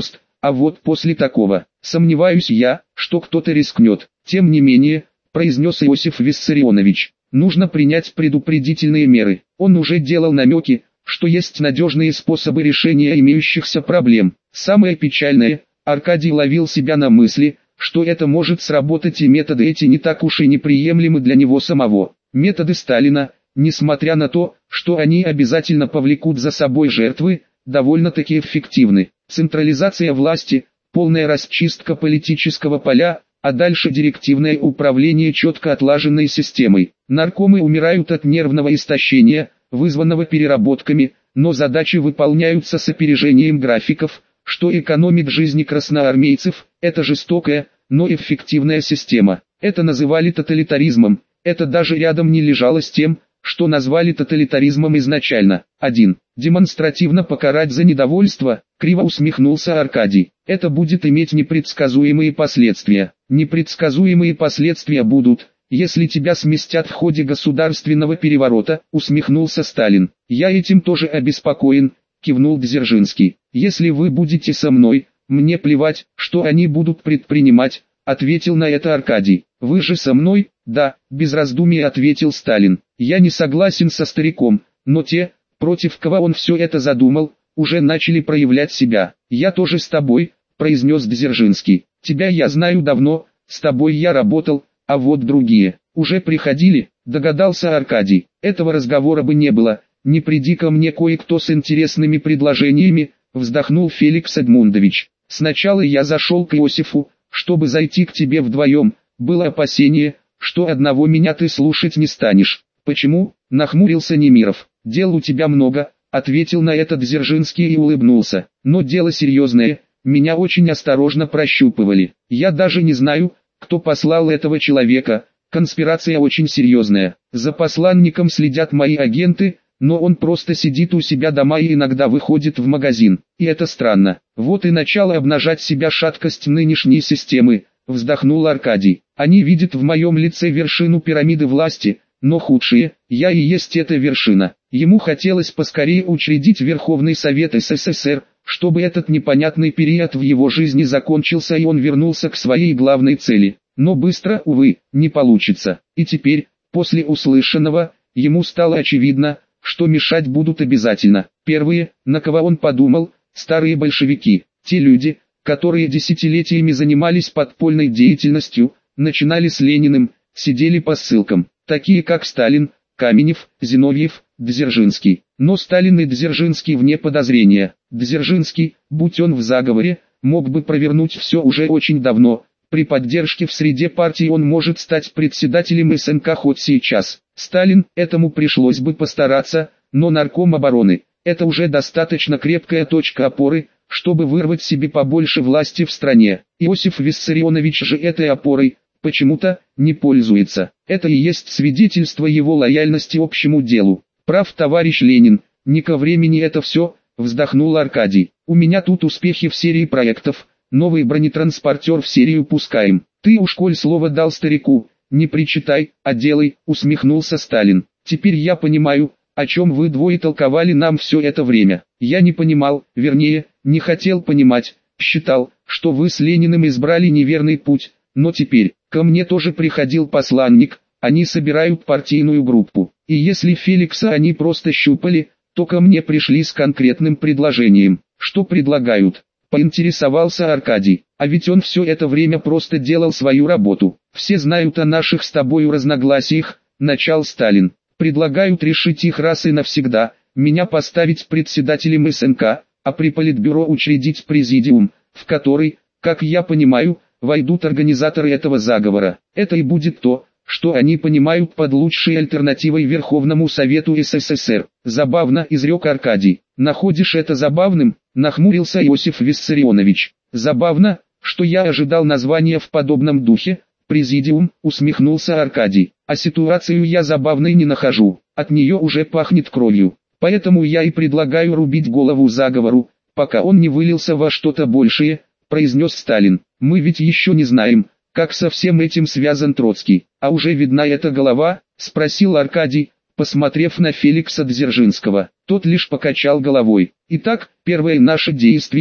S1: А вот после такого, сомневаюсь я, что кто-то рискнет. Тем не менее, произнес Иосиф Виссарионович, нужно принять предупредительные меры. Он уже делал намеки, что есть надежные способы решения имеющихся проблем. Самое печальное, Аркадий ловил себя на мысли, что это может сработать, и методы эти не так уж и неприемлемы для него самого. Методы Сталина, несмотря на то, что они обязательно повлекут за собой жертвы, довольно-таки эффективны. Централизация власти, полная расчистка политического поля, а дальше директивное управление четко отлаженной системой. Наркомы умирают от нервного истощения, вызванного переработками, но задачи выполняются с опережением графиков, что экономит жизни красноармейцев. Это жестокая, но эффективная система. Это называли тоталитаризмом, это даже рядом не лежало с тем, что назвали тоталитаризмом изначально. один. Демонстративно покарать за недовольство, криво усмехнулся Аркадий. Это будет иметь непредсказуемые последствия. Непредсказуемые последствия будут, если тебя сместят в ходе государственного переворота, усмехнулся Сталин. Я этим тоже обеспокоен, кивнул Дзержинский. Если вы будете со мной, мне плевать, что они будут предпринимать, ответил на это Аркадий. Вы же со мной? Да, без раздумий ответил Сталин. Я не согласен со стариком, но те, против кого он все это задумал, уже начали проявлять себя. Я тоже с тобой, произнес Дзержинский. Тебя я знаю давно, с тобой я работал, а вот другие, уже приходили, догадался Аркадий. Этого разговора бы не было, не приди ко мне кое-кто с интересными предложениями, вздохнул Феликс Эдмундович. Сначала я зашел к Иосифу, чтобы зайти к тебе вдвоем, было опасение, что одного меня ты слушать не станешь. Почему? Нахмурился Немиров. Дел у тебя много, ответил на это Дзержинский и улыбнулся. Но дело серьезное, меня очень осторожно прощупывали. Я даже не знаю, кто послал этого человека, конспирация очень серьезная. За посланником следят мои агенты, но он просто сидит у себя дома и иногда выходит в магазин. И это странно. Вот и начало обнажать себя шаткость нынешней системы, вздохнул Аркадий. Они видят в моем лице вершину пирамиды власти, но худшие, я и есть эта вершина. Ему хотелось поскорее учредить Верховный Совет СССР, чтобы этот непонятный период в его жизни закончился и он вернулся к своей главной цели. Но быстро, увы, не получится. И теперь, после услышанного, ему стало очевидно, что мешать будут обязательно. Первые, на кого он подумал, старые большевики, те люди, которые десятилетиями занимались подпольной деятельностью, начинали с Лениным, сидели по ссылкам, такие как Сталин, Каменев, Зиновьев, Дзержинский. Но Сталин и Дзержинский вне подозрения. Дзержинский, будь он в заговоре, мог бы провернуть все уже очень давно. При поддержке в среде партии он может стать председателем СНК хоть сейчас. Сталин, этому пришлось бы постараться, но нарком обороны – это уже достаточно крепкая точка опоры, чтобы вырвать себе побольше власти в стране. Иосиф Виссарионович же этой опорой почему-то не пользуется. Это и есть свидетельство его лояльности общему делу. Прав товарищ Ленин, не ко времени это все, вздохнул Аркадий. У меня тут успехи в серии проектов, новый бронетранспортер в серию пускаем. Ты уж коль слово дал старику, не причитай, а делай, усмехнулся Сталин. Теперь я понимаю, о чем вы двое толковали нам все это время. Я не понимал, вернее, не хотел понимать, считал, что вы с Лениным избрали неверный путь, но теперь, ко мне тоже приходил посланник, они собирают партийную группу, и если Феликса они просто щупали, то ко мне пришли с конкретным предложением. Что предлагают? Поинтересовался Аркадий, а ведь он все это время просто делал свою работу. Все знают о наших с тобою разногласиях, начал Сталин. Предлагают решить их раз и навсегда, меня поставить председателем СНК, а при Политбюро учредить президиум, в который, как я понимаю, войдут организаторы этого заговора. Это и будет то, что они понимают под лучшей альтернативой Верховному Совету СССР. Забавно, изрек Аркадий. Находишь это забавным? Нахмурился Иосиф Виссарионович. Забавно, что я ожидал названия в подобном духе. Президиум, усмехнулся Аркадий. А ситуацию я забавной не нахожу. От нее уже пахнет кровью. Поэтому я и предлагаю рубить голову заговору, пока он не вылился во что-то большее, произнес Сталин. Мы ведь еще не знаем, как со всем этим связан Троцкий. А уже видна эта голова? Спросил Аркадий, посмотрев на Феликса Дзержинского. Тот лишь покачал головой. Итак, первое наше действие –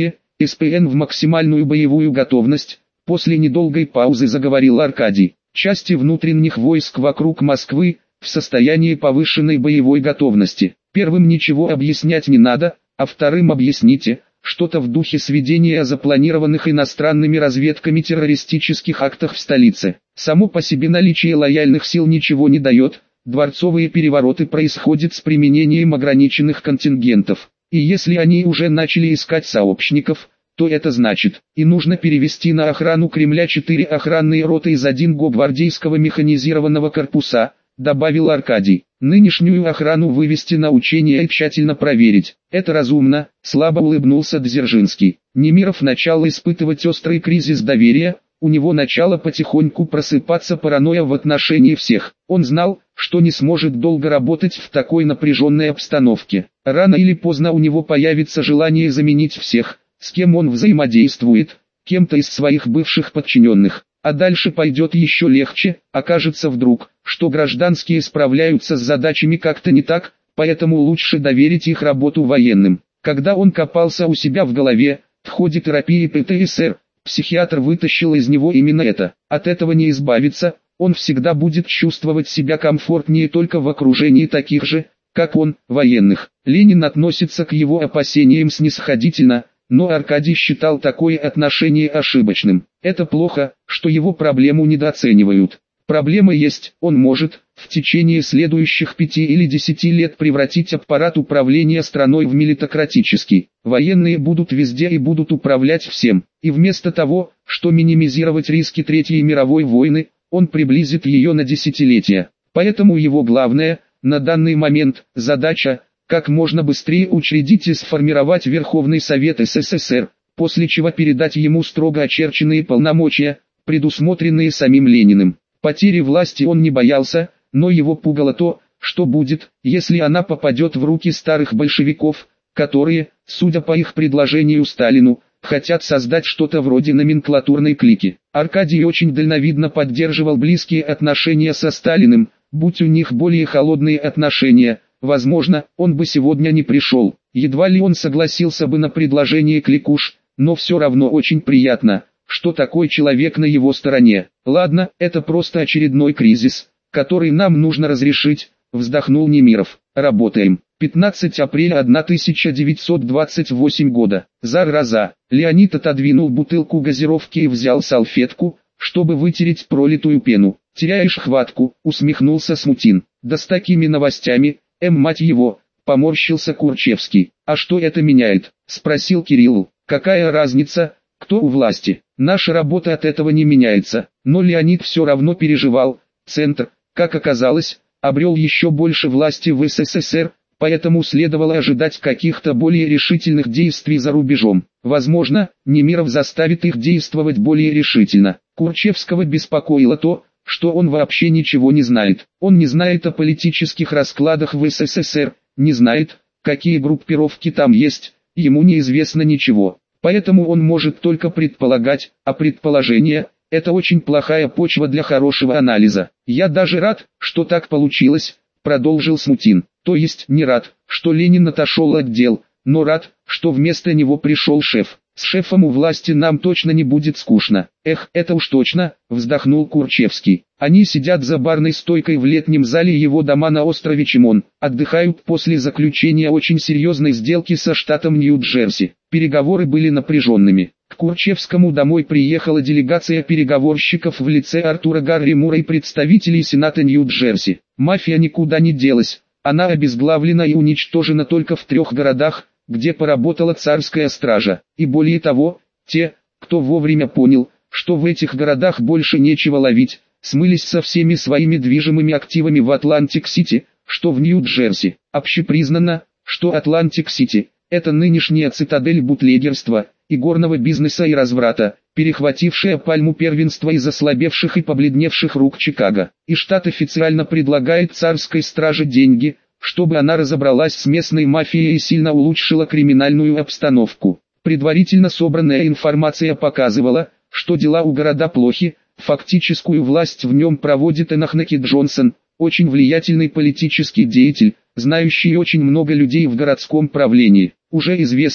S1: эс пэ эн в максимальную боевую готовность. После недолгой паузы заговорил Аркадий. Части внутренних войск вокруг Москвы в состоянии повышенной боевой готовности. Первым ничего объяснять не надо, а вторым объясните, что-то в духе сведения о запланированных иностранными разведками террористических актах в столице. Само по себе наличие лояльных сил ничего не дает, дворцовые перевороты происходят с применением ограниченных контингентов. И если они уже начали искать сообщников, то это значит, и нужно перевести на охрану Кремля четыре охранные роты из одного гвардейского механизированного корпуса, добавил Аркадий. Нынешнюю охрану вывести на учения и тщательно проверить. Это разумно, слабо улыбнулся Дзержинский. Немиров начал испытывать острый кризис доверия, у него начало потихоньку просыпаться паранойя в отношении всех. Он знал, что не сможет долго работать в такой напряженной обстановке. Рано или поздно у него появится желание заменить всех, с кем он взаимодействует, кем-то из своих бывших подчиненных. А дальше пойдет еще легче, окажется вдруг, что гражданские справляются с задачами как-то не так, поэтому лучше доверить их работу военным. Когда он копался у себя в голове, в ходе терапии пэ тэ эс эр, психиатр вытащил из него именно это. От этого не избавиться, он всегда будет чувствовать себя комфортнее только в окружении таких же, как он, военных. Ленин относится к его опасениям снисходительно, но Аркадий считал такое отношение ошибочным. Это плохо, что его проблему недооценивают. Проблема есть, он может, в течение следующих пяти или десяти лет превратить аппарат управления страной в милитократический. Военные будут везде и будут управлять всем. И вместо того, что минимизировать риски Третьей мировой войны, он приблизит ее на десятилетия. Поэтому его главная, на данный момент, задача – как можно быстрее учредить и сформировать Верховный Совет эс эс эс эр, после чего передать ему строго очерченные полномочия, предусмотренные самим Лениным. Потери власти он не боялся, но его пугало то, что будет, если она попадет в руки старых большевиков, которые, судя по их предложению Сталину, хотят создать что-то вроде номенклатурной клики. Аркадий очень дальновидно поддерживал близкие отношения со Сталиным, будь у них более холодные отношения, возможно, он бы сегодня не пришел, едва ли он согласился бы на предложение кликуш, но все равно очень приятно, что такой человек на его стороне. Ладно, это просто очередной кризис, который нам нужно разрешить, вздохнул Немиров. Работаем. пятнадцатого апреля тысяча девятьсот двадцать восьмого года. Зараза. Леонид отодвинул бутылку газировки и взял салфетку, чтобы вытереть пролитую пену. Теряешь хватку, усмехнулся Смутин. Да с такими новостями, эм мать его, поморщился Курчевский. А что это меняет? Спросил Кирилл. Какая разница, кто у власти? Наша работа от этого не меняется. Но Леонид все равно переживал. Центр, как оказалось, обрел еще больше власти в эс эс эс эр, поэтому следовало ожидать каких-то более решительных действий за рубежом. Возможно, Немиров заставит их действовать более решительно. Курчевского беспокоило то, что он вообще ничего не знает. Он не знает о политических раскладах в эс эс эс эр, не знает, какие группировки там есть, ему неизвестно ничего. Поэтому он может только предполагать, а предположение – это очень плохая почва для хорошего анализа. Я даже рад, что так получилось, продолжил Смутин. То есть не рад, что Ленин отошел от дел, но рад, что вместо него пришел шеф. С шефом у власти нам точно не будет скучно. Эх, это уж точно, вздохнул Курчевский. Они сидят за барной стойкой в летнем зале его дома на острове Чимон, отдыхают после заключения очень серьезной сделки со штатом Нью-Джерси. Переговоры были напряженными. К Курчевскому домой приехала делегация переговорщиков в лице Артура Гарри Мура и представителей Сената Нью-Джерси. Мафия никуда не делась, она обезглавлена и уничтожена только в трех городах, где поработала царская стража. И более того, те, кто вовремя понял, что в этих городах больше нечего ловить, смылись со всеми своими движимыми активами в Атлантик-Сити, что в Нью-Джерси. Общепризнано, что Атлантик-Сити – это нынешняя цитадель бутлегерства, игорного бизнеса и разврата, перехватившая пальму первенства из ослабевших и побледневших рук Чикаго. И штат официально предлагает царской страже деньги, чтобы она разобралась с местной мафией и сильно улучшила криминальную обстановку. Предварительно собранная информация показывала, что дела у города плохи, фактическую власть в нем проводит Энохнеки Джонсон, очень влиятельный политический деятель, знающий очень много людей в городском правлении. Уже известно,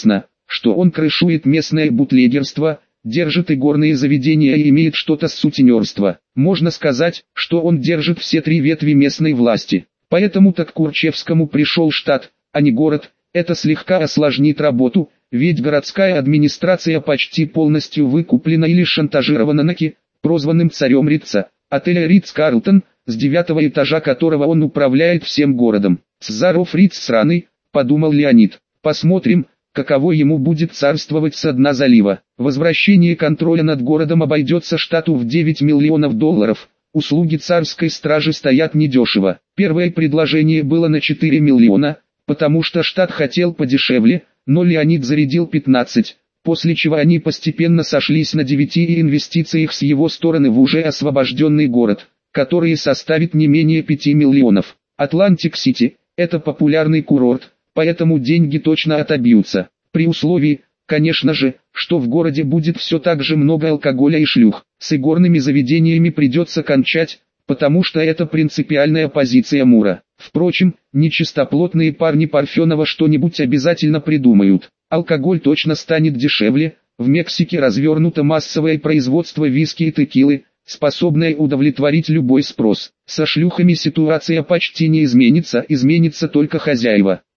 S1: что он крышует местное бутлегерство, держит игорные заведения и имеет что-то с сутенерства. Можно сказать, что он держит все три ветви местной власти. Поэтому-то к Курчевскому пришел штат, а не город. Это слегка осложнит работу, ведь городская администрация почти полностью выкуплена или шантажирована Наки, прозванным царем Ритца, отеля Ритц-Карлтон, с девятого этажа которого он управляет всем городом. «Царов Ритц сраный», — подумал Леонид. «Посмотрим, каково ему будет царствовать со дна залива. Возвращение контроля над городом обойдется штату в девять миллионов долларов. Услуги царской стражи стоят недешево. Первое предложение было на четыре миллиона, потому что штат хотел подешевле, но Леонид зарядил пятнадцать, после чего они постепенно сошлись на девяти и инвестициях с его стороны в уже освобожденный город, который составит не менее пяти миллионов. Атлантик-Сити – это популярный курорт, поэтому деньги точно отобьются. При условии, конечно же, что в городе будет все так же много алкоголя и шлюх. С игорными заведениями придется кончать, потому что это принципиальная позиция Мура. Впрочем, нечистоплотные парни Парфенова что-нибудь обязательно придумают. Алкоголь точно станет дешевле. В Мексике развернуто массовое производство виски и текилы, способное удовлетворить любой спрос. Со шлюхами ситуация почти не изменится, изменится только хозяева.